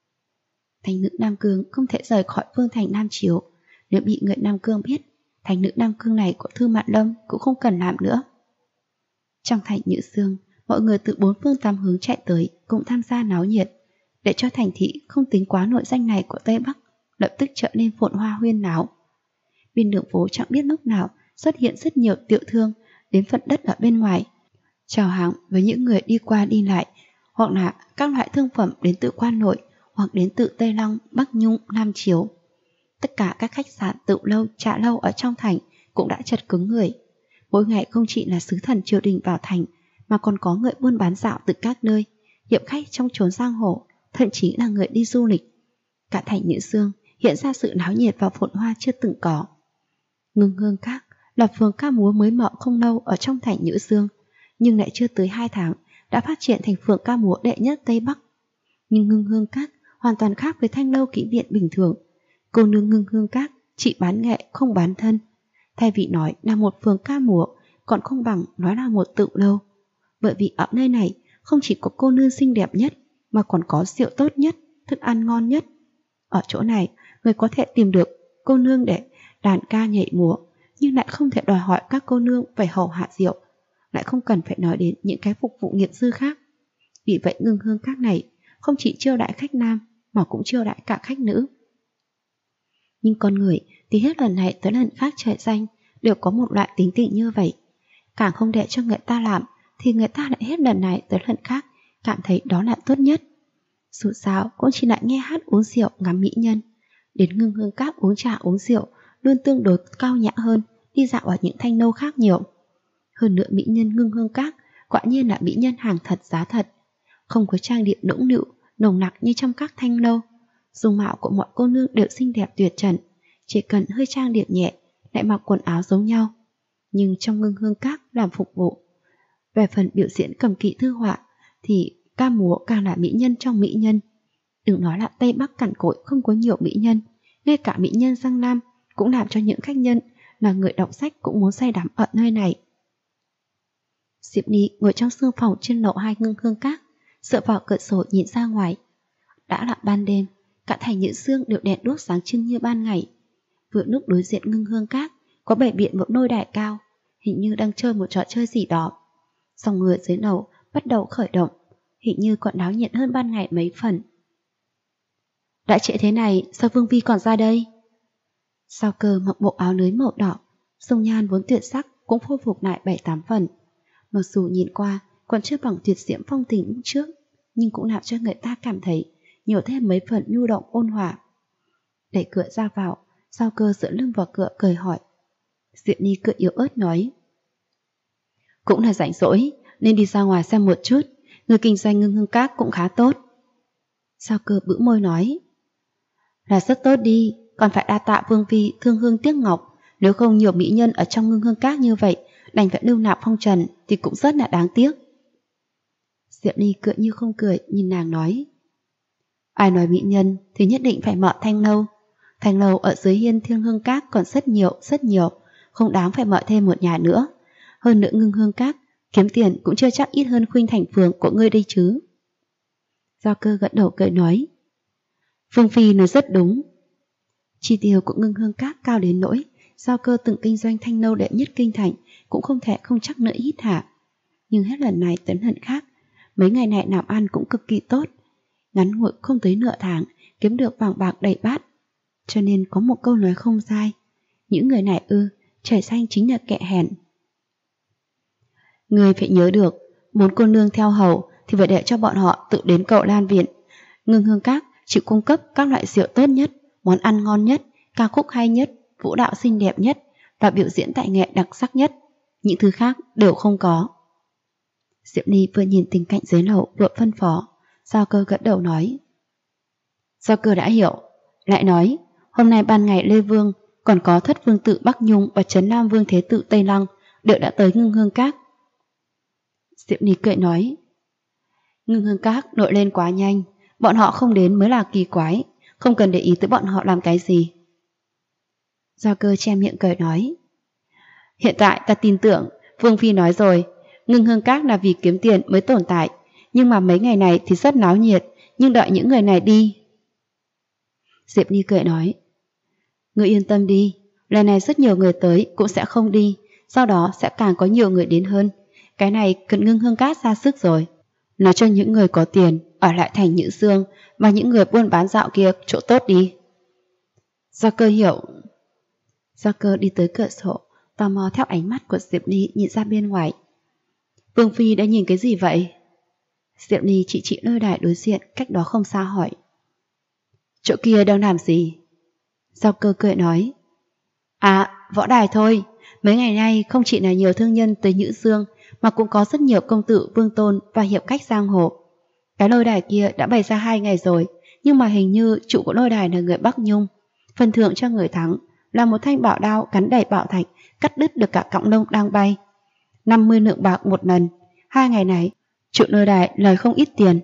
Thành nữ Nam Cương không thể rời khỏi vương thành Nam Chiếu, nếu bị người Nam Cương biết, thành nữ Nam Cương này của Thư Mạn Lâm cũng không cần làm nữa. Trong thành Nhữ Dương, mọi người từ bốn phương tám hướng chạy tới cùng tham gia náo nhiệt, để cho thành thị không tính quá nội danh này của Tây Bắc lập tức trở nên phồn hoa huyên náo. Bên đường phố chẳng biết lúc nào xuất hiện rất nhiều tiểu thương đến phần đất ở bên ngoài, chào hàng với những người đi qua đi lại, hoặc là các loại thương phẩm đến từ quan nội hoặc đến từ Tây Lăng, Bắc Nhung, Nam Chiếu. Tất cả các khách sạn, tự lâu, trà lâu ở trong thành cũng đã chật cứng người. Mỗi ngày không chỉ là sứ thần triều đình vào thành, mà còn có người buôn bán dạo từ các nơi, hiệp khách trong chốn giang hồ, thậm chí là người đi du lịch. Cả thành Nhữ Dương hiện ra sự náo nhiệt và phồn hoa chưa từng có. Ngưng Hương Các là phường ca múa mới mở không lâu ở trong thành Nhữ Dương, nhưng lại chưa tới 2 tháng đã phát triển thành phường ca múa đệ nhất Tây Bắc. Nhưng Ngưng Hương Các hoàn toàn khác với thanh lâu kỹ viện bình thường. Cô nương Ngưng Hương Các chỉ bán nghệ không bán thân. Thay vì nói là một phường ca múa, còn không bằng nói là một tự lâu. Bởi vì ở nơi này không chỉ có cô nương xinh đẹp nhất, mà còn có rượu tốt nhất, thức ăn ngon nhất. Ở chỗ này, người có thể tìm được cô nương để đàn ca nhảy múa, nhưng lại không thể đòi hỏi các cô nương phải hầu hạ rượu, lại không cần phải nói đến những cái phục vụ nghiệp dư khác. Vì vậy Ngưng Hương Các này không chỉ chiêu đãi khách nam, mà cũng chiêu đãi cả khách nữ. Nhưng con người thì hết lần này tới lần khác trời danh đều có một loại tính tình như vậy. Càng không để cho người ta làm, thì người ta lại hết lần này tới lần khác cảm thấy đó là tốt nhất. Dù sao cũng chỉ lại nghe hát uống rượu ngắm mỹ nhân. Đến Ngưng Hương Các uống trà uống rượu luôn tương đối cao nhã hơn đi dạo ở những thanh lâu khác nhiều. Hơn nữa mỹ nhân Ngưng Hương Các quả nhiên là mỹ nhân hàng thật giá thật, không có trang điểm nũng nịu nồng nặc như trong các thanh lâu. Dung mạo của mọi cô nương đều xinh đẹp tuyệt trần, chỉ cần hơi trang điểm nhẹ lại mặc quần áo giống nhau. Nhưng trong Ngưng Hương Các làm phục vụ, về phần biểu diễn cầm kỵ thư họa thì ca múa càng là mỹ nhân trong mỹ nhân. Đừng nói là Tây Bắc cằn cỗi không có nhiều mỹ nhân, ngay cả mỹ nhân Giang Nam cũng làm cho những khách nhân là người đọc sách cũng muốn say đắm ở nơi này. Diệp Ly ngồi trong sương phòng trên lầu 2 Ngưng Hương Các, dựa vào cửa sổ nhìn ra ngoài. Đã là ban đêm, cả thành Nhữ Dương đều đèn đuốc sáng trưng như ban ngày. Vừa lúc đối diện Ngưng Hương Các có bày biện một nôi đài cao, hình như đang chơi một trò chơi gì đó. Dòng người dưới lầu bắt đầu khởi động, hình như còn náo nhiệt hơn ban ngày mấy phần. Đã trễ thế này, sao Vương Phi còn ra đây? Sao Cơ mặc bộ áo lưới màu đỏ, dung nhan vốn tuyệt sắc cũng khôi phục lại 7-8 phần. Mặc dù nhìn qua còn chưa bằng tuyệt diễm phong tình lúc trước, nhưng cũng làm cho người ta cảm thấy nhiều thêm mấy phần nhu động ôn hòa. Đẩy cửa ra vào, Sao Cơ dựa lưng vào cửa cười hỏi. Diệp Ly cười yếu ớt nói: cũng là rảnh rỗi nên đi ra ngoài xem một chút, người kinh doanh Ngưng Hương Các cũng khá tốt. Sao Cơ bĩu môi nói: là rất tốt đi, còn phải đa tạ Vương Phi thương hương tiếc ngọc, nếu không nhiều mỹ nhân ở trong Ngưng Hương Các như vậy đành phải lưu nạp phong trần thì cũng rất là đáng tiếc. Diệp Ly cười như không cười nhìn nàng nói: ai nói mỹ nhân thì nhất định phải mở thanh lâu. Thanh lâu ở dưới hiên Thiên Hương Các còn rất nhiều, không đáng phải mở thêm một nhà nữa. Hơn nữa Ngưng Hương Các kiếm tiền cũng chưa chắc ít hơn Khuynh Thành Phường của ngươi đây chứ. Giao Cơ gật đầu cười nói: Phương Phi nói rất đúng. Chi tiêu của Ngưng Hương Các cao đến nỗi Giao Cơ từng kinh doanh thanh lâu đệ nhất kinh thành cũng không thể không chắc nữa hít hả. Nhưng hết lần này tới lần khác, mấy ngày này làm ăn cũng cực kỳ tốt. Ngắn ngủi không tới nửa tháng, kiếm được vàng bạc đầy bát. Cho nên có một câu nói không sai. Những người này trời xanh chính là kẻ hèn. Người phải nhớ được, muốn cô nương theo hầu thì phải để cho bọn họ tự đến cầu Lan Viện. Ngưng Hương Các chịu cung cấp các loại rượu tốt nhất, món ăn ngon nhất, ca khúc hay nhất, vũ đạo xinh đẹp nhất và biểu diễn tài nghệ đặc sắc nhất. Những thứ khác đều không có. Diệp Ly vừa nhìn tình cảnh dưới lầu vừa phân phó. Giao Cơ gật đầu nói. Giao Cơ đã hiểu. Lại nói, hôm nay ban ngày Lê Vương còn có Thất Vương Tự Bắc Nhung và Trấn Nam Vương Thế Tự Tây Lăng đều đã tới Ngưng Hương Các. Diệp Ly cười nói. Ngưng Hương Các nổi lên quá nhanh, bọn họ không đến mới là kỳ quái, không cần để ý tới bọn họ làm cái gì. Giao Cơ che miệng cười nói. Hiện tại ta tin tưởng, Vương Phi nói rồi, Ngưng Hương Các là vì kiếm tiền mới tồn tại, nhưng mà mấy ngày này thì rất náo nhiệt, nhưng đợi những người này đi. Diệp Ly cười nói. Ngươi yên tâm đi, lần này rất nhiều người tới cũng sẽ không đi, sau đó sẽ càng có nhiều người đến hơn. Cái này cần Ngưng Hương Các ra sức rồi. Nói cho những người có tiền ở lại thành Nhữ Dương và những người buôn bán dạo kia chỗ tốt đi. Giao Cơ hiểu. Giao Cơ đi tới cửa sổ, tò mò theo ánh mắt của Diệp Ly nhìn ra bên ngoài. Vương Phi đã nhìn cái gì vậy? Diệp Ly chỉ nơi đài đối diện cách đó không xa hỏi. Chỗ kia đang làm gì? Giao Cơ cười nói. À, võ đài thôi. Mấy ngày nay không chỉ là nhiều thương nhân tới Nhữ Dương mà cũng có rất nhiều công tử vương tôn và hiệp khách giang hồ. Cái lôi đài kia đã bày ra 2 ngày rồi, nhưng mà hình như chủ của lôi đài là người Bắc Nhung. Phần thưởng cho người thắng là một thanh bảo đao cắn đầy bảo thạch, cắt đứt được cả cọng lông đang bay. 50 lượng bạc một lần. 2 ngày này, chủ lôi đài lời không ít tiền.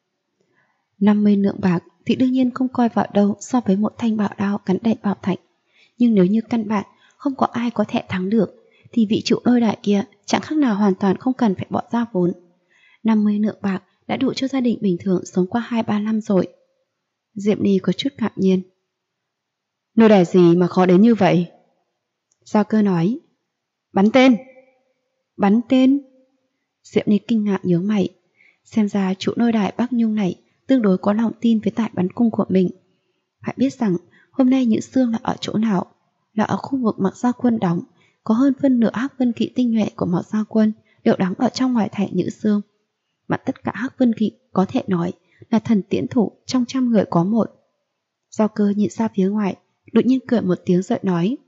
50 lượng bạc thì đương nhiên không coi vào đâu so với một thanh bảo đao cắn đầy bảo thạch. Nhưng nếu như căn bản không có ai có thể thắng được, thì vị chủ lôi đài kia chẳng khác nào hoàn toàn không cần phải bỏ ra vốn. 50 lượng bạc đã đủ cho gia đình bình thường sống qua 2-3 năm rồi. Diệp Ly có chút ngạc nhiên. Lôi đài gì mà khó đến như vậy? Giao Cơ nói. Bắn tên. Bắn tên? Diệp Ly kinh ngạc nhớ mày. Xem ra chủ lôi đài Bắc Nhung này tương đối có lòng tin với tài bắn cung của mình. Phải biết rằng hôm nay Nhữ Dương là ở chỗ nào? Là ở khu vực Mạc Gia Quân đóng. Có hơn phân nửa Hắc Vân Kỵ tinh nhuệ của Mạc Gia Quân đều đóng ở trong ngoài thành Nhữ Dương. Mà tất cả Hắc Vân Kỵ có thể nói là thần tiễn thủ trong 100 người có một. Giao Cơ nhìn ra phía ngoài, đột nhiên cười một tiếng rồi nói.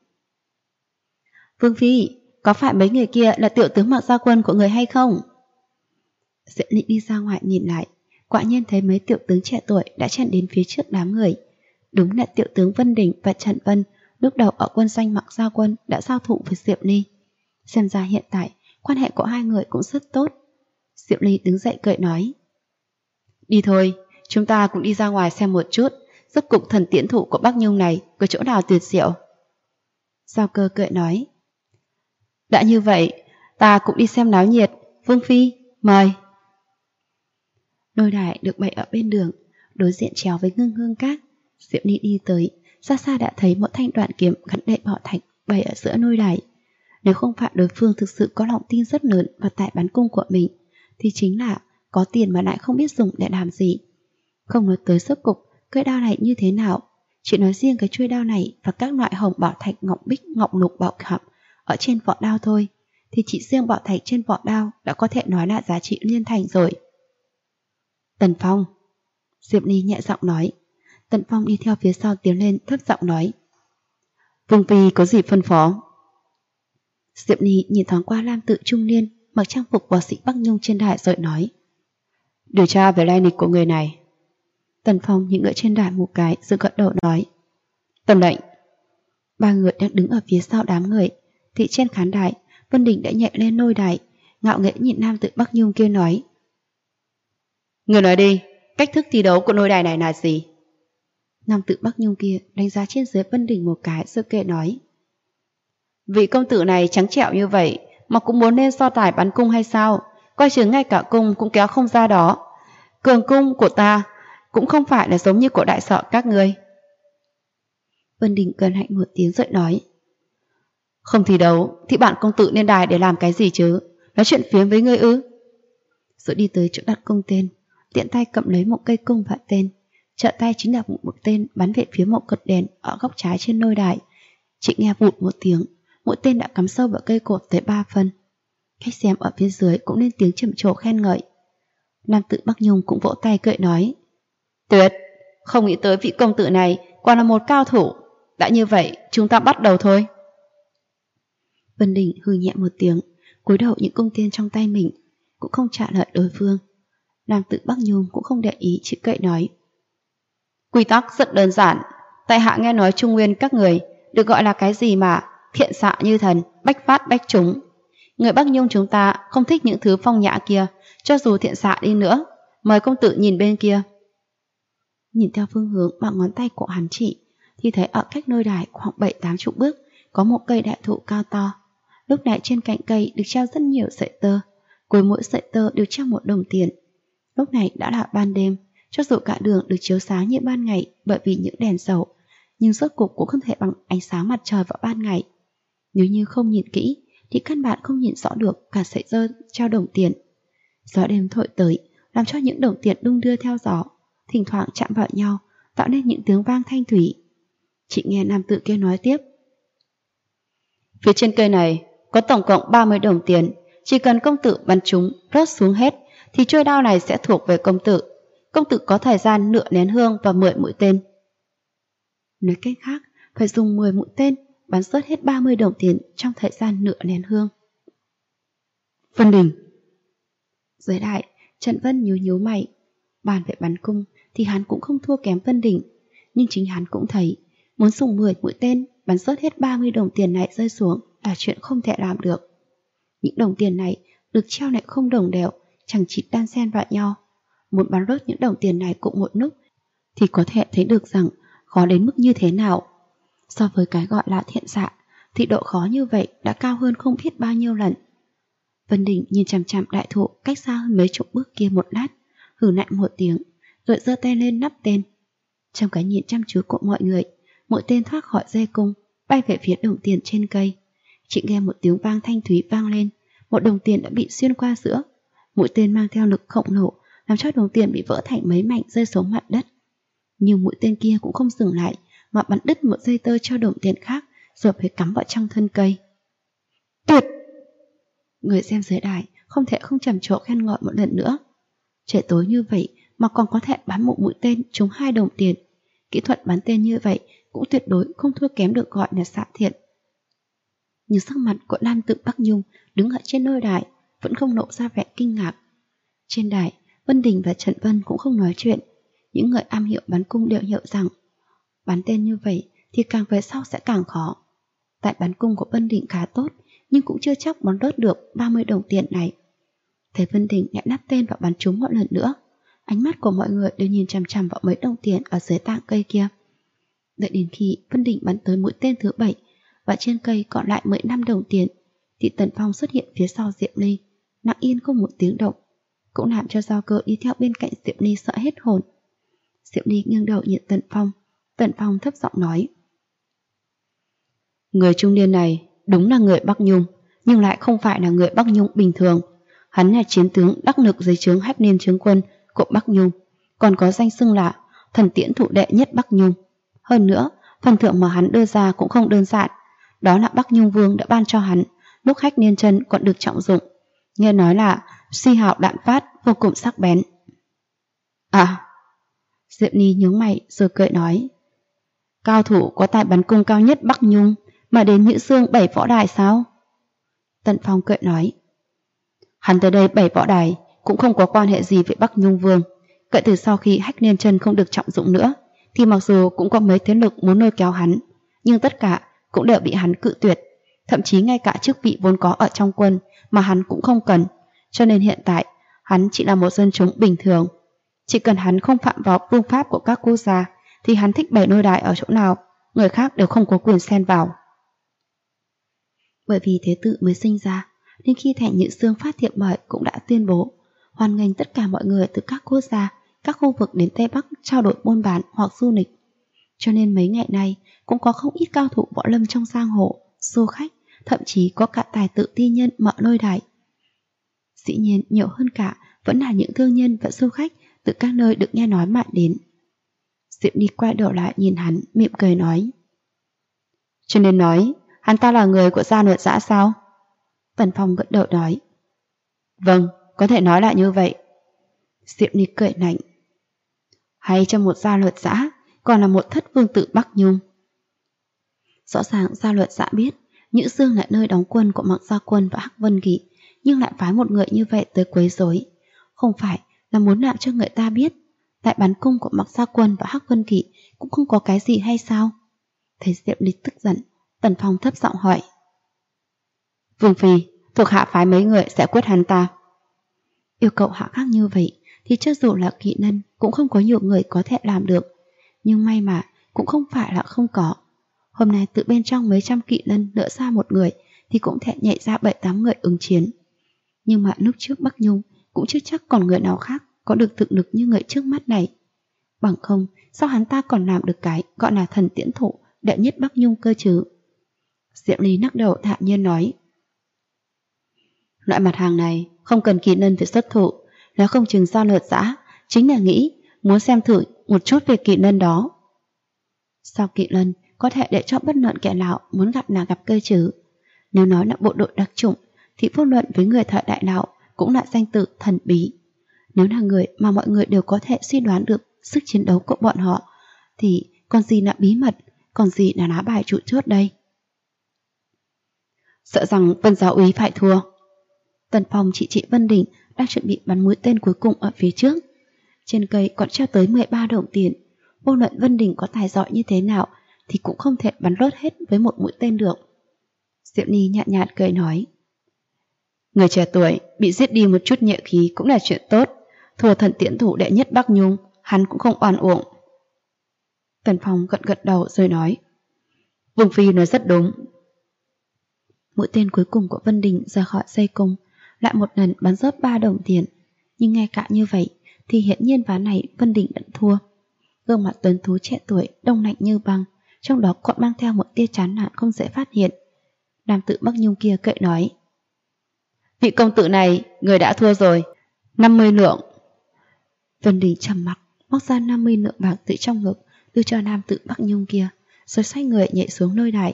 Vương Phi, có phải mấy người kia là tiểu tướng Mạc Gia Quân của người hay không? Diệp Ly đi ra ngoài nhìn lại, quả nhiên thấy mấy tiểu tướng trẻ tuổi đã chen đến phía trước đám người. Đúng là tiểu tướng Vân Đình và Trần Vân lúc đầu ở quân doanh Mạc Gia Quân đã giao thủ với Diệp Ly. Xem ra hiện tại quan hệ của hai người cũng rất tốt. Diệp Ly đứng dậy cười nói. Đi thôi, chúng ta cũng đi ra ngoài xem một chút, rốt cục thần tiễn thủ của Bắc Nhung này có chỗ nào tuyệt diệu. Giao Cơ cười nói. Đã như vậy, ta cũng đi xem náo nhiệt. Vương Phi, mời. Lôi đài được bày ở bên đường, đối diện chéo với Ngưng Hương Các. Diệp Ly đi tới, xa xa đã thấy một thanh đoạn kiếm gắn đầy bảo thạch bày ở giữa lôi đài. Nếu không phải đối phương thực sự có lòng tin rất lớn vào tài bắn cung của mình, thì chính là có tiền mà lại không biết dùng để làm gì. Không nói tới rốt cục cây đao này như thế nào, chỉ nói riêng cái chuôi đao này và các loại hồng bảo thạch, ngọc bích, ngọc lục, bảo khảm ở trên vỏ đao thôi, thì chỉ riêng bảo thạch trên vỏ đao đã có thể nói là giá trị liên thành rồi. Tần Phong. Diệp Ly nhẹ giọng nói. Tần Phong đi theo phía sau tiến lên thấp giọng nói. Vương Phi có gì phân phó? Diệp Ly nhìn thoáng qua Lam Tự trung niên mặc trang phục võ sĩ Bắc Nhung trên đài rồi nói. Điều tra về lai lịch của người này. Tần Phong nhìn ngựa trên đài một cái rồi gật đầu nói. Tần lệnh. 3 người đang đứng ở phía sau đám người, thì trên khán đài Vân Đình đã nhảy lên lôi đài, ngạo nghễ nhìn Nam Tự Bắc Nhung kia nói. Người nói đi, cách thức thi đấu của lôi đài này là gì? Nam Tự Bắc Nhung kia đánh giá trên dưới Vân Đình một cái rồi kệ nói. Vị công tử này trắng trẻo như vậy mà cũng muốn nên so tài bắn cung hay sao? Coi chừng ngay cả cung cũng kéo không ra đó. Cường cung của ta cũng không phải là giống như của đại sở các ngươi. Vân Đình cười lạnh một tiếng rồi nói. Không thi đấu thì bạn công tử lên đài để làm cái gì chứ? Nói chuyện phiếm với ngươi ư? Rồi đi tới chỗ đặt cung tên, tiện tay cầm lấy một cây cung và tên. Trợ tay chính là một tên bắn về phía một cột đèn ở góc trái trên nôi đài. Chị nghe vụt một tiếng, mũi tên đã cắm sâu vào cây cột tới 3 phân. Khách xem ở phía dưới cũng lên tiếng trầm trồ khen ngợi. Nam tử Bắc Nhung cũng vỗ tay cười nói: Tuyệt! Không nghĩ tới vị công tử này quả là một cao thủ. Đã như vậy, chúng ta bắt đầu thôi. Vân Đình hừ nhẹ một tiếng, cúi đầu những cung tên trong tay mình, cũng không trả lời đối phương. Nam tử Bắc Nhung cũng không để ý, chỉ cậy nói: Quy tắc rất đơn giản. Tại hạ nghe nói Trung Nguyên các người được gọi là cái gì mà thiện xạ như thần, bách phát bách trúng. Người Bắc Nhung chúng ta không thích những thứ phong nhã kia, cho dù thiện xạ đi nữa. Mời công tử nhìn bên kia. Nhìn theo phương hướng bằng ngón tay của hắn chỉ, thì thấy ở cách nơi đài khoảng 7-80 bước có một cây đại thụ cao to. Lúc này trên cạnh cây được treo rất nhiều sợi tơ, cuối mỗi sợi tơ đều treo một đồng tiền. Lúc này đã là ban đêm, cho dù cả đường được chiếu sáng như ban ngày bởi vì những đèn dầu, nhưng rốt cuộc cũng không thể bằng ánh sáng mặt trời vào ban ngày. Nếu như không nhìn kỹ thì căn bản không nhìn rõ được cả sợi tơ treo đồng tiền. Gió đêm thổi tới, làm cho những đồng tiền đung đưa theo gió, thỉnh thoảng chạm vào nhau, tạo nên những tiếng vang thanh thủy. Chị nghe nam tử kia nói tiếp: Phía trên cây này có tổng cộng 30 đồng tiền, chỉ cần công tử bắn chúng rớt xuống hết thì trôi đao này sẽ thuộc về công tử. Công tử có thời gian nửa nén hương và 10 mũi tên. Nói cách khác, phải dùng 10 mũi tên bắn rớt hết 30 đồng tiền trong thời gian nửa nén hương. Vân Đình. Dưới đại, Trần Vân nhíu mày. Bàn về bắn cung thì hắn cũng không thua kém Vân Đình, nhưng chính hắn cũng thấy muốn dùng 10 mũi tên bắn rớt hết 30 đồng tiền này rơi xuống là chuyện không thể làm được. Những đồng tiền này được treo lại không đồng đều, chẳng chịt đan xen vào nhau. Muốn bắn rớt những đồng tiền này cũng một lúc thì có thể thấy được rằng khó đến mức như thế nào. So với cái gọi là thiện xạ thì độ khó như vậy đã cao hơn không biết bao nhiêu lần. Vân Đình nhìn chằm chằm đại thụ cách xa hơn mấy chục bước kia một lát, hừ lạnh một tiếng, rồi giơ tay lên nắp tên. Trong cái nhìn chăm chú của mọi người, mỗi tên thoát khỏi dây cung, bay về phía đồng tiền trên cây. Chị nghe một tiếng vang thanh thúy vang lên, một đồng tiền đã bị xuyên qua giữa. Mũi tên mang theo lực khổng lồ, làm cho đồng tiền bị vỡ thành mấy mảnh rơi xuống mặt đất. Nhưng mũi tên kia cũng không dừng lại, mà bắn đứt một dây tơ cho đồng tiền khác, rồi phải cắm vào trong thân cây. Tuyệt! Người xem dưới đài không thể không trầm trồ khen ngợi một lần nữa. Trời tối như vậy mà còn có thể bắn một mũi tên trúng 2 đồng tiền. Kỹ thuật bắn tên như vậy cũng tuyệt đối không thua kém được gọi là xạ thiện. Nhưng sắc mặt của nam tử Bắc Nhung đứng ở trên nôi đài vẫn không lộ ra vẻ kinh ngạc. Trên đài, Vân Đình và Trần Vân cũng không nói chuyện. Những người am hiểu bắn cung đều hiểu rằng bắn tên như vậy thì càng về sau sẽ càng khó. Tại bắn cung của Vân Đình khá tốt, nhưng cũng chưa chắc bắn rớt được 30 đồng tiền này. Thấy Vân Đình lại nắp tên và bắn trúng một lần nữa, ánh mắt của mọi người đều nhìn chằm chằm vào mấy đồng tiền ở dưới tạng cây kia. Đợi đến khi Vân Đình bắn tới mũi tên thứ 7 và trên cây còn lại 15 đồng tiền, thì Tần Phong xuất hiện phía sau Diệp Ly, lặng yên không một tiếng động, cũng làm cho Giao Cơ đi theo bên cạnh Diệp Ly sợ hết hồn. Diệp Ly nghiêng đầu nhìn Tần Phong thấp giọng nói: Người trung niên này đúng là người Bắc Nhung, nhưng lại không phải là người Bắc Nhung bình thường. Hắn là chiến tướng đắc lực dưới trướng Hách Niên Trướng Quân của Bắc Nhung, còn có danh xưng là thần tiễn thủ đệ nhất Bắc Nhung. Hơn nữa, phần thưởng mà hắn đưa ra cũng không đơn giản, đó là Bắc Nhung Vương đã ban cho hắn lúc Hách Niên Chân còn được trọng dụng. Nghe nói là suy hào đạn phát vô cùng sắc bén. À, Diệp Ni nhướng mày rồi cười nói: Cao thủ có tài bắn cung cao nhất Bắc Nhung mà đến Nhữ Xương 7 võ đài sao? Tần Phong cười nói: Hắn tới đây 7 võ đài cũng không có quan hệ gì với Bắc Nhung Vương. Kể từ sau khi Hách Niên Chân không được trọng dụng nữa, thì mặc dù cũng có mấy thế lực muốn lôi kéo hắn, nhưng tất cả cũng đều bị hắn cự tuyệt. Thậm chí ngay cả chức vị vốn có ở trong quân mà hắn cũng không cần. Cho nên hiện tại hắn chỉ là một dân chúng bình thường. Chỉ cần hắn không phạm vào phương pháp của các quốc gia thì hắn thích bày nôi đài ở chỗ nào, người khác đều không có quyền xen vào. Bởi vì thế tự mới sinh ra, nên khi Thạch Nhữ Xương phát thiệp mời cũng đã tuyên bố hoan nghênh tất cả mọi người từ các quốc gia, các khu vực đến Tây Bắc trao đổi buôn bán hoặc du lịch. Cho nên mấy ngày nay cũng có không ít cao thủ võ lâm trong giang hồ, du khách thậm chí có cả tài tử thi nhân Mợ Lôi Đại. Dĩ nhiên nhiều hơn cả vẫn là những thương nhân và du khách từ các nơi được nghe nói mà đến. Diệp Ly quay đầu lại nhìn hắn, mỉm cười nói: cho nên nói, hắn ta là người của gia luật Dã sao? Tần Phong gật đầu nói: vâng, có thể nói là như vậy. Diệp Ly cười lạnh: hay trong một gia luật Dã còn là một thất vương tử Bắc Nhung. Rõ ràng gia luật Dã biết Nhữ Dương là nơi đóng quân của Mạc Gia Quân và Hắc Vân Kỵ, nhưng lại phái một người như vậy tới quấy rối, không phải là muốn làm cho người ta biết tại bắn cung của Mạc Gia Quân và Hắc Vân Kỵ cũng không có cái gì hay sao? Thấy Diệp Ly tức giận, Tần Phong thấp giọng hỏi: Vương Phi, thuộc hạ phái mấy người sẽ quyết hắn ta. Yêu cầu hạ khắc như vậy thì cho dù là kỵ nân cũng không có nhiều người có thể làm được, nhưng may mà cũng không phải là không có. Hôm nay từ bên trong mấy trăm kỵ nân lựa ra một người thì cũng thể nhảy ra 7-8 người ứng chiến. Nhưng mà lúc trước Bắc Nhung cũng chưa chắc còn người nào khác có được thực lực như người trước mắt này. Bằng không, sao hắn ta còn làm được cái gọi là thần tiễn thủ đệ nhất Bắc Nhung cơ chứ? Diệp Ly lắc đầu thản nhiên nói: loại mặt hàng này không cần kỵ nân phải xuất thủ, nếu không chừng gia luật Dã chính là nghĩ muốn xem thử một chút về kỵ nân đó. Sao kỵ nân có thể để cho bất luận kẻ nào muốn gặp là gặp cơ chứ? Nếu nói là bộ đội đặc chủng thì vô luận với người thời đại nào cũng là danh tự thần bí. Nếu là người mà mọi người đều có thể suy đoán được sức chiến đấu của bọn họ thì còn gì là bí mật, còn gì là lá bài trụ chốt đây? Sợ rằng Vân giáo úy phải thua. Tần Phong chị Vân Đình đang chuẩn bị bắn mũi tên cuối cùng ở phía trước. Trên cây còn treo tới 13 đồng tiền. Vô luận Vân Đình có tài giỏi như thế nào thì cũng không thể bắn rớt hết với một mũi tên được. Diệp Ly nhạt nhạt cười nói: người trẻ tuổi bị giết đi một chút nhẹ khí cũng là chuyện tốt. Thua thần tiễn thủ đệ nhất Bắc Nhung, hắn cũng không oan uổng. Tần Phong gật đầu rồi nói: Vương Phi nói rất đúng. Mũi tên cuối cùng của Vân Đình ra khỏi dây cung lại một lần bắn rớt 3 đồng tiền. Nhưng ngay cả như vậy thì hiển nhiên ván này Vân Đình đã thua. Gương mặt tuấn tú trẻ tuổi đông lạnh như băng, trong đó còn mang theo một tia chán nản không dễ phát hiện. Nam tử Bắc Nhung kia cậy nói: vị công tử này, người đã thua rồi, 50 lượng. Vân Đình trầm mặc, móc ra 50 lượng bạc từ trong ngực đưa cho nam tử Bắc Nhung kia, rồi xoay người nhảy xuống lôi đài.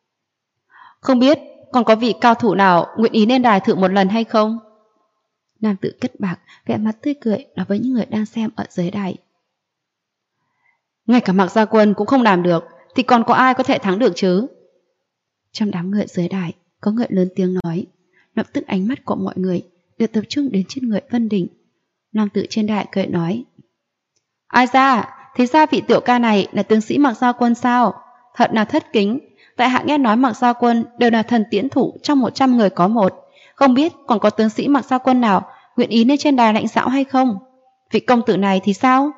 Không biết còn có vị cao thủ nào nguyện ý lên đài thử một lần hay không? Nam tử cất bạc, vẻ mặt tươi cười nói với những người đang xem ở dưới đài. Ngay cả Mạc Gia Quân cũng không làm được thì còn có ai có thể thắng được chứ? Trong đám người dưới đài có người lớn tiếng nói. Lập tức ánh mắt của mọi người được tập trung đến trên người Vân Đình. Nam tử trên đài cười nói: ai ra, thì ra vị tiểu ca này là tướng sĩ Mạc Gia Quân sao? Thật là thất kính. Tại hạ nghe nói Mạc Gia Quân đều là thần tiễn thủ trong 100 người có một. Không biết còn có tướng sĩ Mạc Gia Quân nào nguyện ý lên trên đài lãnh đạo hay không? Vị công tử này thì sao?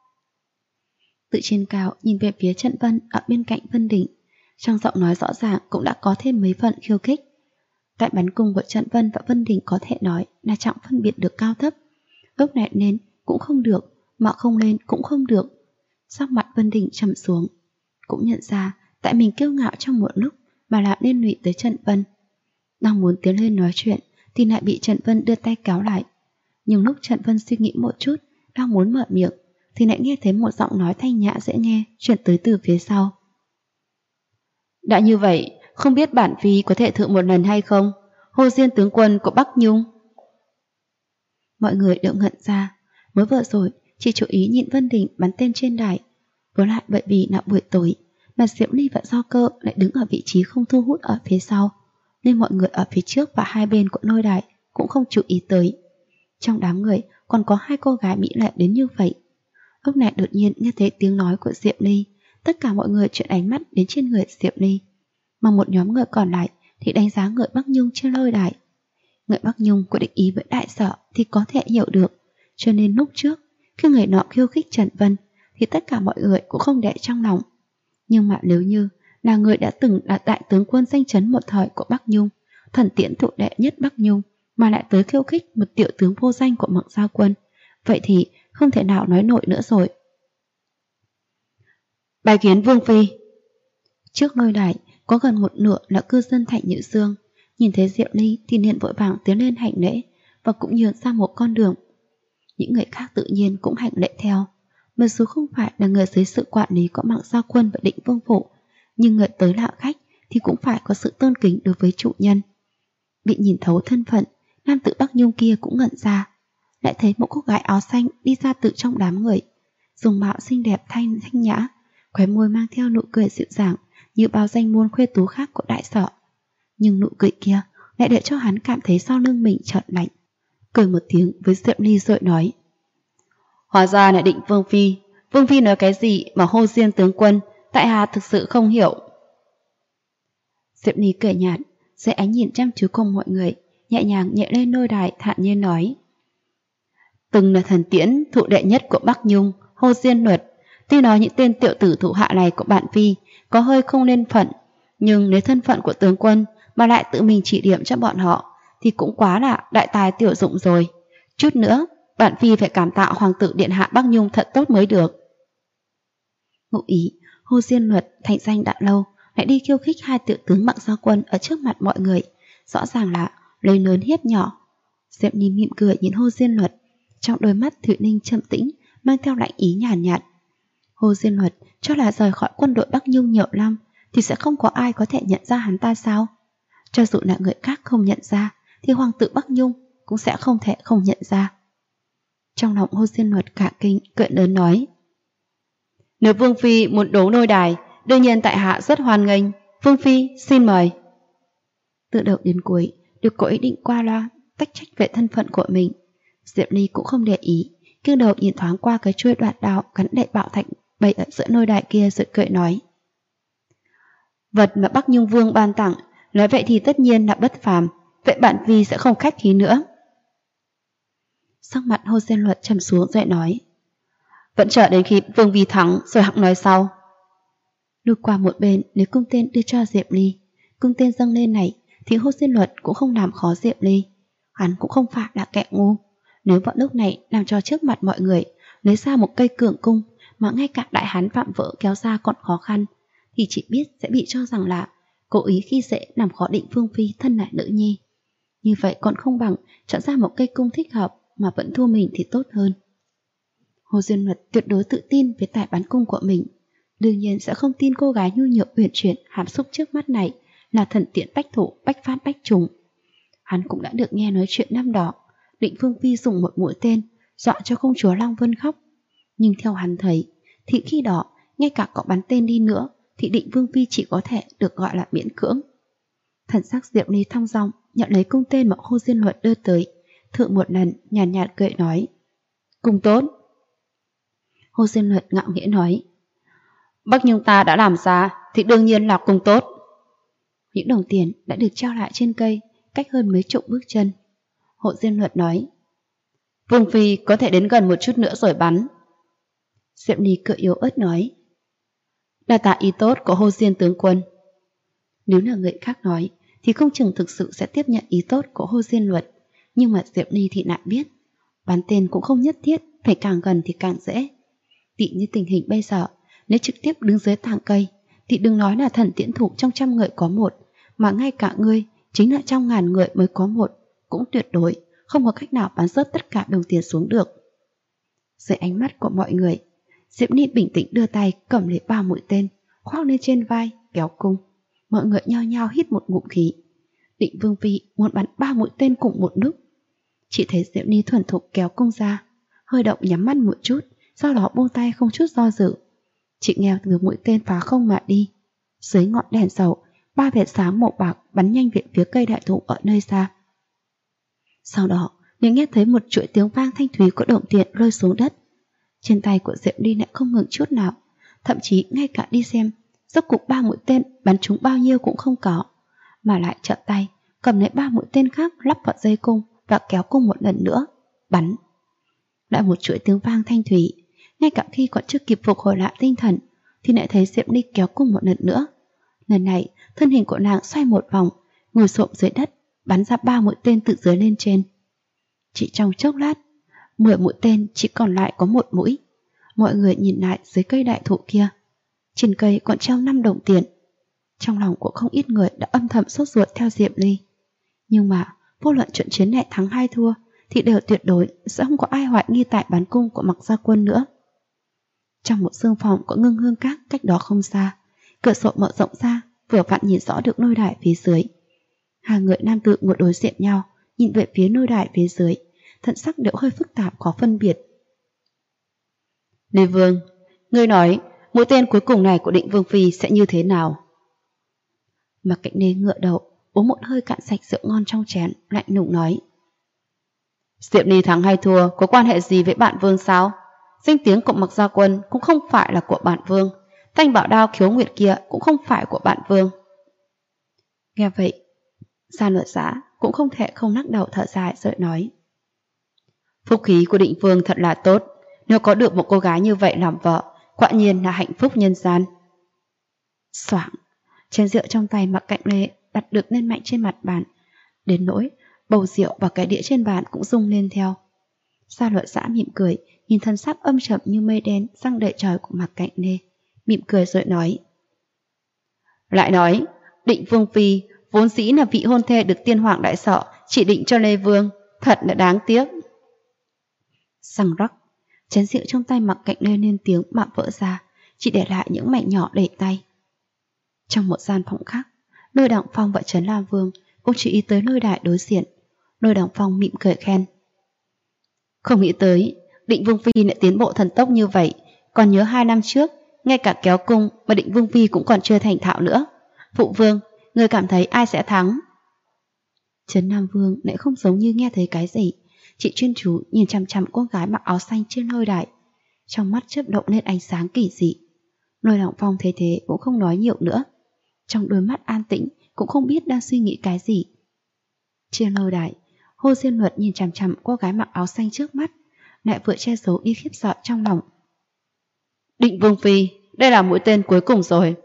Từ trên cao nhìn về phía Trận Vân ở bên cạnh Vân Đình, trong giọng nói rõ ràng cũng đã có thêm mấy phần khiêu khích. Tại bắn cung của Trận Vân và Vân Đình có thể nói là chẳng phân biệt được cao thấp. Lúc này lên cũng không được, mà không lên cũng không được. Sắc mặt Vân Đình trầm xuống, cũng nhận ra tại mình kiêu ngạo trong một lúc mà lại liên lụy tới Trận Vân. Đang muốn tiến lên nói chuyện thì lại bị Trận Vân đưa tay kéo lại. Nhưng lúc Trận Vân suy nghĩ một chút, đang muốn mở miệng thì lại nghe thấy một giọng nói thanh nhã dễ nghe truyền tới từ phía sau. Đã như vậy, không biết bản phi có thể thử một lần hay không? Hồ Diên tướng quân của Bắc Nhung. Mọi người đều ngẩn ra. Mới vừa rồi chỉ chú ý nhìn Vân Đình bắn tên trên đài. Với lại bởi vì là buổi tối mà Diệp Ly và Do Cơ lại đứng ở vị trí không thu hút ở phía sau, nên mọi người ở phía trước và hai bên của lôi đài cũng không chú ý tới. Trong đám người còn có 2 cô gái mỹ lệ đến như vậy. Lúc này đột nhiên nghe thấy tiếng nói của Diệp Ly, tất cả mọi người chuyển ánh mắt đến trên người Diệp Ly, mà một nhóm người còn lại thì đánh giá người Bắc Nhung trên lôi đài. Người Bắc Nhung có địch ý với đại sở thì có thể hiểu được, cho nên lúc trước khi người nọ khiêu khích Trần Vân thì tất cả mọi người cũng không để trong lòng. Nhưng mà nếu như là người đã từng là đại tướng quân danh chấn một thời của Bắc Nhung, thần tiễn thủ đệ nhất Bắc Nhung, mà lại tới khiêu khích một tiểu tướng vô danh của Mạc Gia Quân, vậy thì không thể nào nói nổi nữa rồi. Bài kiến Vương Phi. Trước lôi đài có gần một nửa là cư dân Thạnh Nhữ Dương. Nhìn thấy Diệu Ly thì liền vội vàng tiến lên hành lễ và cũng nhường ra một con đường. Những người khác tự nhiên cũng hành lễ theo. Mặc dù không phải là người dưới sự quản lý của Mạng Gia Quân và Định Vương Phủ, nhưng người tới là khách thì cũng phải có sự tôn kính đối với chủ nhân. Bị nhìn thấu thân phận, nam tử Bắc Nhung kia cũng ngẩn ra, lại thấy một cô gái áo xanh đi ra từ trong đám người, dùng mạo xinh đẹp thanh nhã, khóe môi mang theo nụ cười dịu dàng như bao danh môn khuê tú khác của đại sở. Nhưng nụ cười kia lại để cho hắn cảm thấy sau lưng mình chợt lạnh. Cười một tiếng với Diệu Ly rồi nói: Hóa ra là Định Vương Phi. Vương Phi nói cái gì mà Hồ Diên tướng quân, tại hạ thực sự không hiểu. Diệu Ly cười nhạt, dưới ánh nhìn chăm chú cùng mọi người, nhẹ nhàng nhẹ lên nôi đài thản nhiên nói: Từng là thần tiễn thụ đệ nhất của Bắc Nhung, Hồ Diên Luật. Tuy nói những tên tiểu tử thủ hạ này của bạn Phi có hơi không nên phận, nhưng nếu thân phận của tướng quân mà lại tự mình chỉ điểm cho bọn họ thì cũng quá là đại tài tiểu dụng rồi. Chút nữa bạn Phi phải cảm tạ hoàng tử điện hạ Bắc Nhung thật tốt mới được. Ngụ ý Hồ Diên Luật thành danh đã lâu, lại đi khiêu khích hai tiểu tướng Mạng Gia Quân ở trước mặt mọi người, rõ ràng là lấy lớn hiếp nhỏ. Diệu Ly mỉm cười nhìn Hồ Diên Luật, trong đôi mắt Thủy Ninh trầm tĩnh mang theo lạnh ý nhàn nhạt. Hồ Diên Luật cho là rời khỏi quân đội Bắc Nhung nhiều năm thì sẽ không có ai có thể nhận ra hắn ta sao? Cho dù là người khác không nhận ra thì hoàng tử Bắc Nhung cũng sẽ không thể không nhận ra. Trong lòng Hồ Diên Luật cả kinh, cười lớn nói: Nếu Vương Phi muốn đấu nôi đài, đương nhiên tại hạ rất hoan nghênh. Vương Phi xin mời. Từ đầu đến cuối đều có ý định qua loa tách trách về thân phận của mình. Diệu Ly cũng không để ý, nghiêng đầu nhìn thoáng qua cái chuôi đoạt đao gắn đầy bảo thạch bày ở giữa nôi đài kia rồi cười nói: Vật mà Bắc Nhung Vương ban tặng, nói vậy thì tất nhiên là bất phàm, vậy bản Phi sẽ không khách khí nữa. Sắc mặt Hồ Diên Luật trầm xuống rồi nói: Vẫn chờ đến khi Vương Phi thắng rồi hẵng nói sau. Lùi qua một bên lấy cung tên đưa cho Diệp Ly. Cung tên dâng lên này thì Hồ Diên Luật cũng không làm khó Diệp Ly. Hắn cũng không phải là kẻ ngu. Nếu vào lúc này làm cho trước mặt mọi người lấy ra một cây cường cung mà ngay cả đại hán vạm vỡ kéo ra còn khó khăn, thì chỉ biết sẽ bị cho rằng là cố ý khi dễ làm khó Định Vương Phi thân là nữ nhi. Như vậy còn không bằng chọn ra một cây cung thích hợp mà vẫn thua mình thì tốt hơn. Hồ Diên Luật tuyệt đối tự tin về tài bắn cung của mình, đương nhiên sẽ không tin cô gái nhu nhược uyển chuyển hàm xúc trước mắt này là thần tiễn bách thủ bách phát bách trùng. Hắn cũng đã được nghe nói chuyện năm đó Định Vương Phi dùng một mũi tên dọa cho công chúa Long Vân khóc, nhưng theo hắn thấy thì khi đó ngay cả có bắn tên đi nữa thì Định Vương Phi chỉ có thể được gọi là miễn cưỡng. Thần sắc Diệu Ly thong dong nhận lấy cung tên mà Hồ Diên Luật đưa tới, thử một lần, nhàn nhạt cười nói: Cung tốt. Hồ Diên Luật ngạo nghễ nói: Bắc Nhung ta đã làm ra thì đương nhiên là cung tốt. Những đồng tiền đã được treo lại trên cây cách hơn mấy chục bước chân. Hồ Diên Luật nói: Vương Phi có thể đến gần một chút nữa rồi bắn. Diệu Ly cười yếu ớt nói: Đa tạ ý tốt của Hồ Diên tướng quân. Nếu là người khác nói thì không chừng thực sự sẽ tiếp nhận ý tốt của Hồ Diên Luật, nhưng mà Diệu Ly thì lại biết bắn tên cũng không nhất thiết phải càng gần thì càng dễ. Tị như tình hình bây giờ, nếu trực tiếp đứng dưới tàng cây thì đừng nói là thần tiễn thủ trong 100 người có một, mà ngay cả ngươi chính là trong 1000 người mới có một, cũng tuyệt đối không có cách nào bắn rớt tất cả đồng tiền xuống được. Dưới ánh mắt của mọi người, Diệp Ly bình tĩnh đưa tay cầm lấy 3 mũi tên, khoác lên trên vai, kéo cung. Mọi người nhao nhao hít một ngụm khí. Định Vương Phi muốn bắn 3 mũi tên cùng một lúc. Chỉ thấy Diệp Ly thuần thục kéo cung ra, hơi động nhắm mắt một chút, sau đó buông tay không chút do dự. Chị nghe từ mũi tên phá không mà đi. Dưới ngọn đèn dầu, 3 vệt sáng màu bạc bắn nhanh về phía cây đại thụ ở nơi xa. Sau đó, liền nghe thấy một chuỗi tiếng vang thanh thúy của đồng tiền rơi xuống đất. Trên tay của Diệp Ly lại không ngừng chút nào, thậm chí ngay cả đi xem rốt cuộc 3 mũi tên bắn trúng bao nhiêu cũng không có, mà lại chợt tay cầm lấy 3 mũi tên khác lắp vào dây cung và kéo cung một lần nữa, bắn. Lại một chuỗi tiếng vang thanh thúy, ngay cả khi còn chưa kịp phục hồi lại tinh thần thì lại thấy Diệp Ly kéo cung một lần nữa. Lần này thân hình của nàng xoay một vòng, ngồi xổm dưới đất, bắn ra 3 mũi tên từ dưới lên trên. Chỉ trong chốc lát, 10 mũi tên chỉ còn lại có 1 mũi. Mọi người nhìn lại dưới cây đại thụ kia, trên cây còn treo 5 đồng tiền. Trong lòng của không ít người đã âm thầm sốt ruột theo Diệp Ly. Nhưng mà vô luận trận chiến này thắng hay thua thì đều tuyệt đối sẽ không có ai hoài nghi tại bán cung của Mặc Gia Quân nữa. Trong một sương phòng có Ngưng Hương Các cách đó không xa, cửa sổ mở rộng ra, vừa vặn nhìn rõ được nôi đài phía dưới. Hai người nam tử ngồi đối diện nhau, nhìn về phía nôi đài phía dưới, thần sắc đều hơi phức tạp khó phân biệt. Lê Vương, ngươi nói mũi tên cuối cùng này của Định Vương Phi sẽ như thế nào? Mặc Cạnh Nê ngựa đầu, uống một hơi cạn sạch rượu ngon trong chén, lạnh lùng nói. Diệp Ly thắng hay thua có quan hệ gì với bạn Vương sao? Danh tiếng của Mặc Gia Quân cũng không phải là của bạn Vương, thanh bảo đao khiếu nguyệt kia cũng không phải của bạn Vương. Nghe vậy, Gia Luật Giã cũng không thể không lắc đầu thở dài rồi nói. Phúc khí của Định Vương thật là tốt, nếu có được một cô gái như vậy làm vợ, quả nhiên là hạnh phúc nhân gian. Xoảng, chén rượu trong tay Mặc Cạnh Lê đặt được lên mạnh trên mặt bàn, đến nỗi bầu rượu và cái đĩa trên bàn cũng rung lên theo. Gia Luật Giã mỉm cười, nhìn thân sắc âm trầm như mây đen răng đầy trời của Mặc Cạnh Lê, mỉm cười rồi nói. Lại nói, Định Vương Phi vốn dĩ là vị hôn thê được tiên hoàng đại sọ chỉ định cho Lê Vương, thật là đáng tiếc. Răng rắc, chén rượu trong tay Mặc Cạnh Lê lên tiếng mà vỡ ra, chỉ để lại những mảnh nhỏ đầy tay. Trong một gian phòng khác, Lôi Đằng Phong và Trấn Lam Vương cũng chú ý tới lôi đài đối diện. Lôi Đằng Phong mỉm cười khen. Không nghĩ tới, Định Vương Phi lại tiến bộ thần tốc như vậy, còn nhớ 2 năm trước, ngay cả kéo cung mà Định Vương Phi cũng còn chưa thành thạo nữa. Phụ Vương, người cảm thấy ai sẽ thắng? Trấn Nam Vương lại không giống như nghe thấy cái gì, chị chuyên chú nhìn chằm chằm cô gái mặc áo xanh trên lôi đài, trong mắt chớp động lên ánh sáng kỳ dị. Lôi Đằng Phong thấy thế cũng không nói nhiều nữa, trong đôi mắt an tĩnh cũng không biết đang suy nghĩ cái gì. Trên lôi đài, Hồ Diên Luật nhìn chằm chằm cô gái mặc áo xanh trước mắt, lại vừa che giấu đi khiếp sợ trong lòng. Định Vương Phi, đây là mũi tên cuối cùng rồi.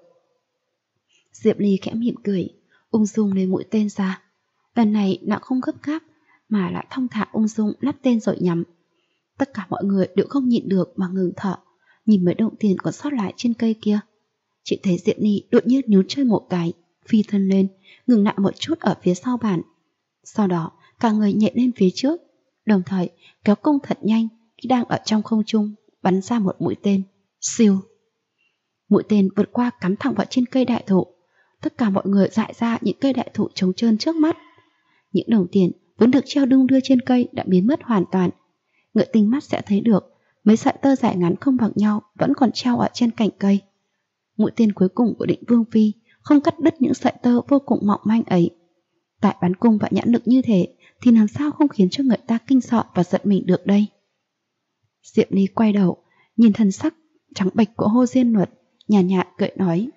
Diệp Ly khẽ mỉm cười, ung dung lấy mũi tên ra. Lần này nàng không gấp gáp, mà lại thong thả ung dung lắp tên rồi nhắm. Tất cả mọi người đều không nhịn được mà ngừng thở, nhìn mấy đồng tiền còn sót lại trên cây kia. Chị thấy Diệp Ly đột nhiên nhún chơi một cái, phi thân lên, ngừng lại một chút ở phía sau bàn. Sau đó, cả người nhảy lên phía trước, đồng thời kéo cung thật nhanh khi đang ở trong không trung, bắn ra một mũi tên. Siêu! Mũi tên vượt qua cắm thẳng vào trên cây đại thụ. Tất cả mọi người dại ra những cây đại thụ trống trơn trước mắt. Những đồng tiền vốn được treo đung đưa trên cây đã biến mất hoàn toàn. Người tinh mắt sẽ thấy được mấy sợi tơ dài ngắn không bằng nhau vẫn còn treo ở trên cành cây. Mũi tên cuối cùng của Định Vương Phi không cắt đứt những sợi tơ vô cùng mỏng manh ấy. Tại bắn cung và nhãn lực như thế thì làm sao không khiến cho người ta kinh sợ và giật mình được đây. Diệp Ly quay đầu, nhìn thần sắc trắng bệch của Hồ Diên Luật, nhàn nhạt cười nói.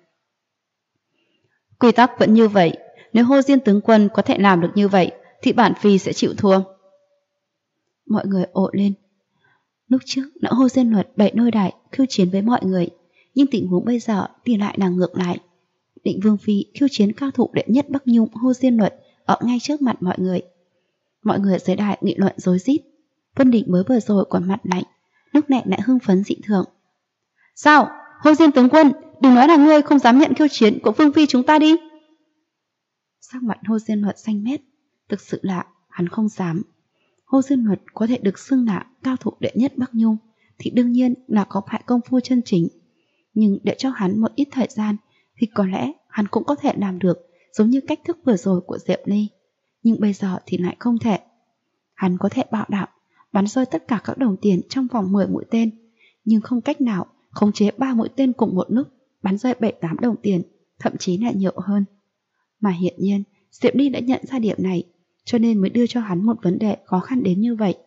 Quy tắc vẫn như vậy, nếu Hồ Diên tướng quân có thể làm được như vậy thì bản Phi sẽ chịu thua. Mọi người ồ lên. Lúc trước lão Hồ Diên Luật bày nôi đài khiêu chiến với mọi người, nhưng tình huống bây giờ thì lại là ngược lại. Định Vương Phi khiêu chiến cao thủ đệ nhất Bắc Nhung Hồ Diên Luật ở ngay trước mặt mọi người. Mọi người dưới đài nghị luận rối rít. Vân Định mới vừa rồi còn mặt lạnh, lúc này lại hưng phấn dị thường. Sao? Hồ Diên tướng quân, đừng nói là ngươi không dám nhận khiêu chiến của Vương Phi chúng ta đi. Sắc mặt Hồ Diên Luật xanh mét, thực sự là hắn không dám. Hồ Diên Luật có thể được xưng là cao thủ đệ nhất Bắc Nhung thì đương nhiên là có phải công phu chân chính. Nhưng để cho hắn một ít thời gian thì có lẽ hắn cũng có thể làm được, giống như cách thức vừa rồi của Diệp Ly. Nhưng bây giờ thì lại không thể. Hắn có thể bạo đạo, bắn rơi tất cả các đồng tiền trong vòng 10 mũi tên, nhưng không cách nào khống chế 3 mũi tên cùng một lúc, bắn rơi 7-8 đồng tiền, thậm chí là nhiều hơn. Mà hiển nhiên, Diệp Ly đã nhận ra điểm này, cho nên mới đưa cho hắn một vấn đề khó khăn đến như vậy.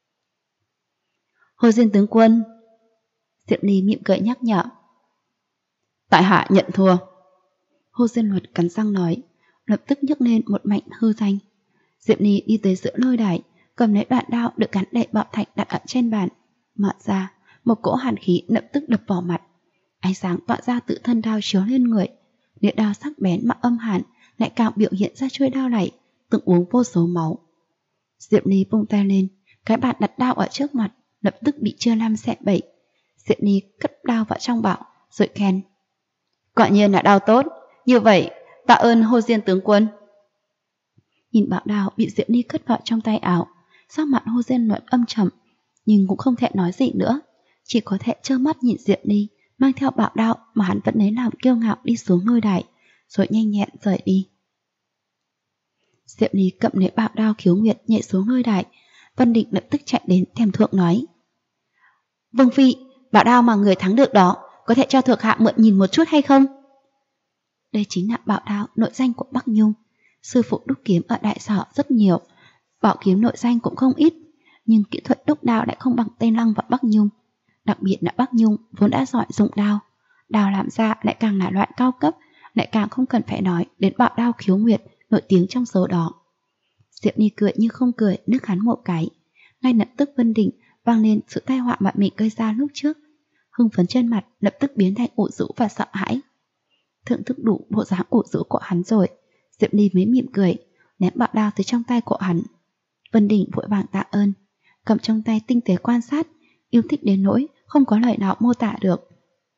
Hồ Diên tướng quân, Diệp Ly mỉm cười nhắc nhở. Tại hạ nhận thua. Hồ Diên Luật cắn răng nói, lập tức nhấc lên một mạnh hư danh. Diệp Ly đi tới giữa lôi đài, cầm lấy đoạn đao được gắn đầy bọ thạch đặt ở trên bàn, mở ra, một cỗ hàn khí lập tức đập vào mặt. Ánh sáng tỏa ra tự thân đao chiếu lên người, lưỡi đao sắc bén mà âm hàn lại càng biểu hiện ra chuôi đao này, từng uống vô số máu. Diệp Ly vung tay lên, cái bàn đặt đao ở trước mặt lập tức bị chia 5 xẻ 7. Diệp Ly cất đao vào trong bảo, rồi khen. Quả nhiên là đao tốt, Như vậy, tạ ơn Hồ Diên tướng quân. Nhìn bảo đao bị Diệp Ly cất vào trong tay áo, sắc mặt Hồ Diên Luận âm trầm, nhưng cũng không thể nói gì nữa, chỉ có thể trơ mắt nhìn Diệp Ly mang theo bảo đao mà hắn vẫn lấy làm kiêu ngạo đi xuống lôi đài, rồi nhanh nhẹn rời đi. Diệp Ly cầm lấy bảo đao khiếu nguyệt nhảy xuống lôi đài. Vân Định lập tức chạy đến thèm thượng nói: Vương phi, bảo đao mà người thắng được đó, có thể cho thuộc hạ mượn nhìn một chút hay không? Đây chính là bảo đao nội danh của Bắc Nhung. Sư phụ đúc kiếm ở Đại Sở rất nhiều, bảo kiếm nội danh cũng không ít, nhưng kỹ thuật đúc đao lại không bằng Tây Lăng và Bắc Nhung. Đặc biệt là Bắc Nhung vốn đã giỏi dụng đao, đao làm ra lại càng là loại cao cấp, lại càng không cần phải nói đến bảo đao khiếu nguyệt nổi tiếng trong số đó. Diệp Ly cười như không cười, nước hắn một cái. Ngay lập tức Vân Định vang lên sự tai họa mà mình gây ra lúc trước. Hưng phấn trên mặt lập tức biến thành ủ rũ và sợ hãi. Thưởng thức đủ bộ dáng ủ rũ của hắn rồi, Diệp Ly mới mỉm cười, ném bảo đao từ trong tay của hắn. Vân Định vội vàng tạ ơn, cầm trong tay tinh tế quan sát, yêu thích đến nỗi không có lời nào mô tả được.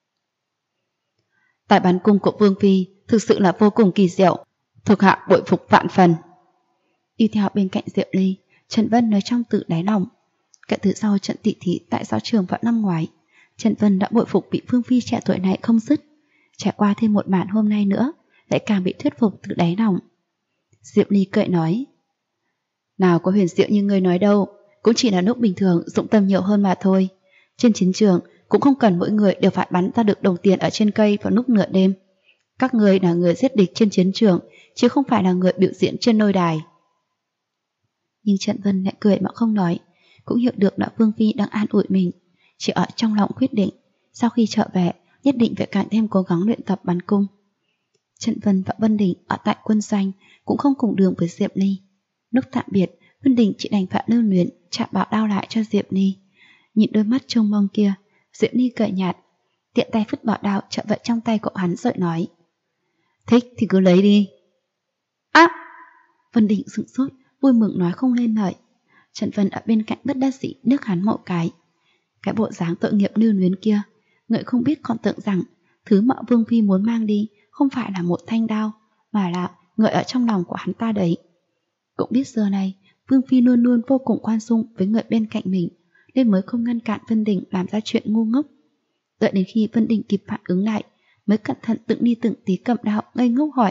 Tại bắn cung của Vương phi thực sự là vô cùng kỳ diệu, thuộc hạ bội phục vạn phần. Đi theo bên cạnh Diệp Ly, Trần Vân nói trong tự đáy lòng. Kể từ sau trận tỷ thí tại giáo trường vào năm ngoái, Trần Vân đã bội phục vị Vương phi trẻ tuổi này không dứt. Trải qua thêm một màn hôm nay nữa, lại càng bị thuyết phục từ đáy lòng. Diệp Ly cười nói: Nào có huyền diệu như ngươi nói đâu, cũng chỉ là lúc bình thường dụng tâm nhiều hơn mà thôi. Trên chiến trường cũng không cần mỗi người đều phải bắn ra được đồng tiền ở trên cây vào lúc nửa đêm. Các ngươi là người giết địch trên chiến trường, chứ không phải là người biểu diễn trên lôi đài. Nhưng Trần Vân lại cười mà không nói, cũng hiểu được là Vương phi đang an ủi mình, chỉ ở trong lòng quyết định sau khi trở về nhất định phải càng thêm cố gắng luyện tập bắn cung. Trần Vân và Vân Đình ở tại quân doanh cũng không cùng đường với Diệp Ly. Lúc tạm biệt, Vân Đình chỉ đành phải lưu luyến chạm bảo đao lại cho Diệp Ly. Nhìn đôi mắt trông mong kia, Diệp Ly cười nhạt, tiện tay vứt bảo đao chạm vậy trong tay của hắn rồi nói: Thích thì cứ lấy đi. Á! Vân Đình sửng sốt, vui mừng nói không lên lời. Trần Vân ở bên cạnh bất đắc dĩ nước hắn một cái. Cái bộ dáng tội nghiệp lưu luyến kia, người không biết còn tưởng rằng thứ mà Vương phi muốn mang đi không phải là một thanh đao, mà là người ở trong lòng của hắn ta đấy. Cũng biết giờ này Vương phi luôn luôn vô cùng quan dung với người bên cạnh mình, nên mới không ngăn cản Vân Đình làm ra chuyện ngu ngốc. Đợi đến khi Vân Đình kịp phản ứng lại, mới cẩn thận từng đi từng tí cầm đao ngây ngốc hỏi: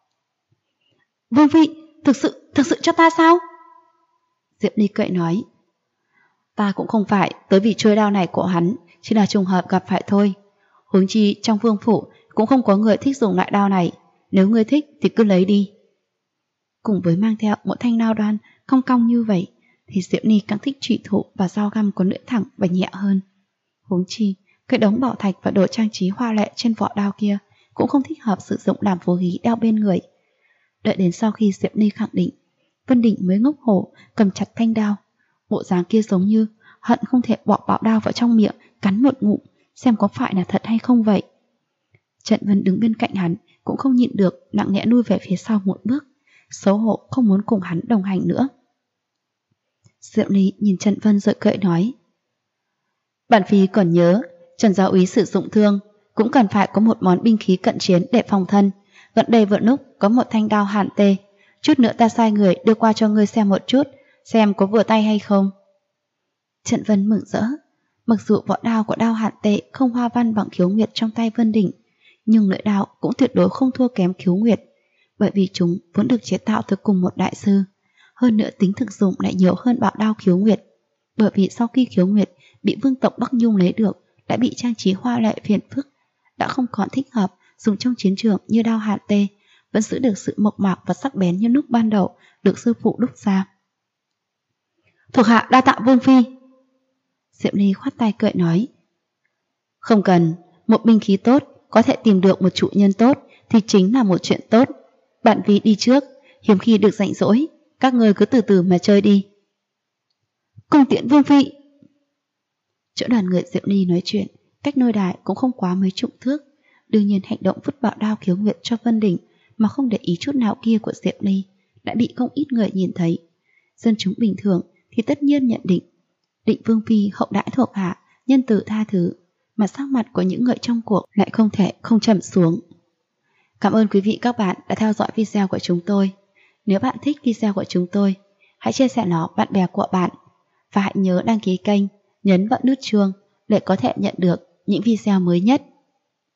Vương phi, thực sự cho ta sao? Diệp Ly cười nói: Ta cũng không phải tới vì trôi đao này của hắn, chỉ là trùng hợp gặp phải thôi. Huống chi trong vương phủ cũng không có người thích dùng loại đao này, nếu ngươi thích thì cứ lấy đi. Cùng với mang theo một thanh đao đoan cong cong như vậy, thì Diệp Ly càng thích trụy thủ và dao găm có lưỡi thẳng và nhẹ hơn. Huống chi cái đống bảo thạch và đồ trang trí hoa lệ trên vỏ đao kia cũng không thích hợp sử dụng làm vũ khí đeo bên người. Đợi đến sau khi Diệp Ly khẳng định, Vân Định mới ngốc hổ cầm chặt thanh đao. Bộ dáng kia giống như hận không thể bỏ bảo đao vào trong miệng cắn một ngụm xem có phải là thật hay không vậy. Trần Vân đứng bên cạnh hắn cũng không nhịn được, nặng nề lui về phía sau một bước, xấu hổ không muốn cùng hắn đồng hành nữa. Diệu Ly nhìn Trần Vân rồi cười nói: Bản phi còn nhớ Trần giáo úy sử dụng thương cũng cần phải có một món binh khí cận chiến để phòng thân. Gần đây vừa lúc có một thanh đao hàn tê, chút nữa ta sai người đưa qua cho ngươi xem một chút, xem có vừa tay hay không. Trần Vân mừng rỡ. Mặc dù vỏ đao của đao hàn tệ không hoa văn bằng khiếu nguyệt trong tay Vân Đình, nhưng lưỡi đao cũng tuyệt đối không thua kém khiếu nguyệt, bởi vì chúng vốn được chế tạo từ cùng một đại sư. Hơn nữa tính thực dụng lại nhiều hơn bảo đao khiếu nguyệt, bởi vì sau khi khiếu nguyệt bị vương tộc Bắc Nhung lấy được, đã bị trang trí hoa lệ phiền phức, đã không còn thích hợp dùng trong chiến trường như đao hàn tê, vẫn giữ được sự mộc mạc và sắc bén như lúc ban đầu được sư phụ đúc ra. Thuộc hạ đa tạ Vương phi. Diệp Ly khoát tay cười nói: Không cần, một binh khí tốt có thể tìm được một chủ nhân tốt thì chính là một chuyện tốt. Bạn vì đi trước, hiếm khi được rảnh rỗi, các người cứ từ từ mà chơi đi. Cung tiễn Vương phi. Chỗ đoàn người Diệp Ly nói chuyện, cách nôi đài cũng không quá mấy chục thước. Đương nhiên hành động vứt bảo đao khiếu nguyệt cho Vân Đình mà không để ý chút nào kia của Diệp Ly đã bị không ít người nhìn thấy. Dân chúng bình thường thì tất nhiên nhận định Định Vương phi hậu đãi thuộc hạ, nhân từ tha thứ, mà sắc mặt của những người trong cuộc lại không thể không trầm xuống. Cảm ơn quý vị các bạn đã theo dõi video của chúng tôi. Nếu bạn thích video của chúng tôi, hãy chia sẻ nó bạn bè của bạn. Và hãy nhớ đăng ký kênh, nhấn vào nút chuông để có thể nhận được những video mới nhất.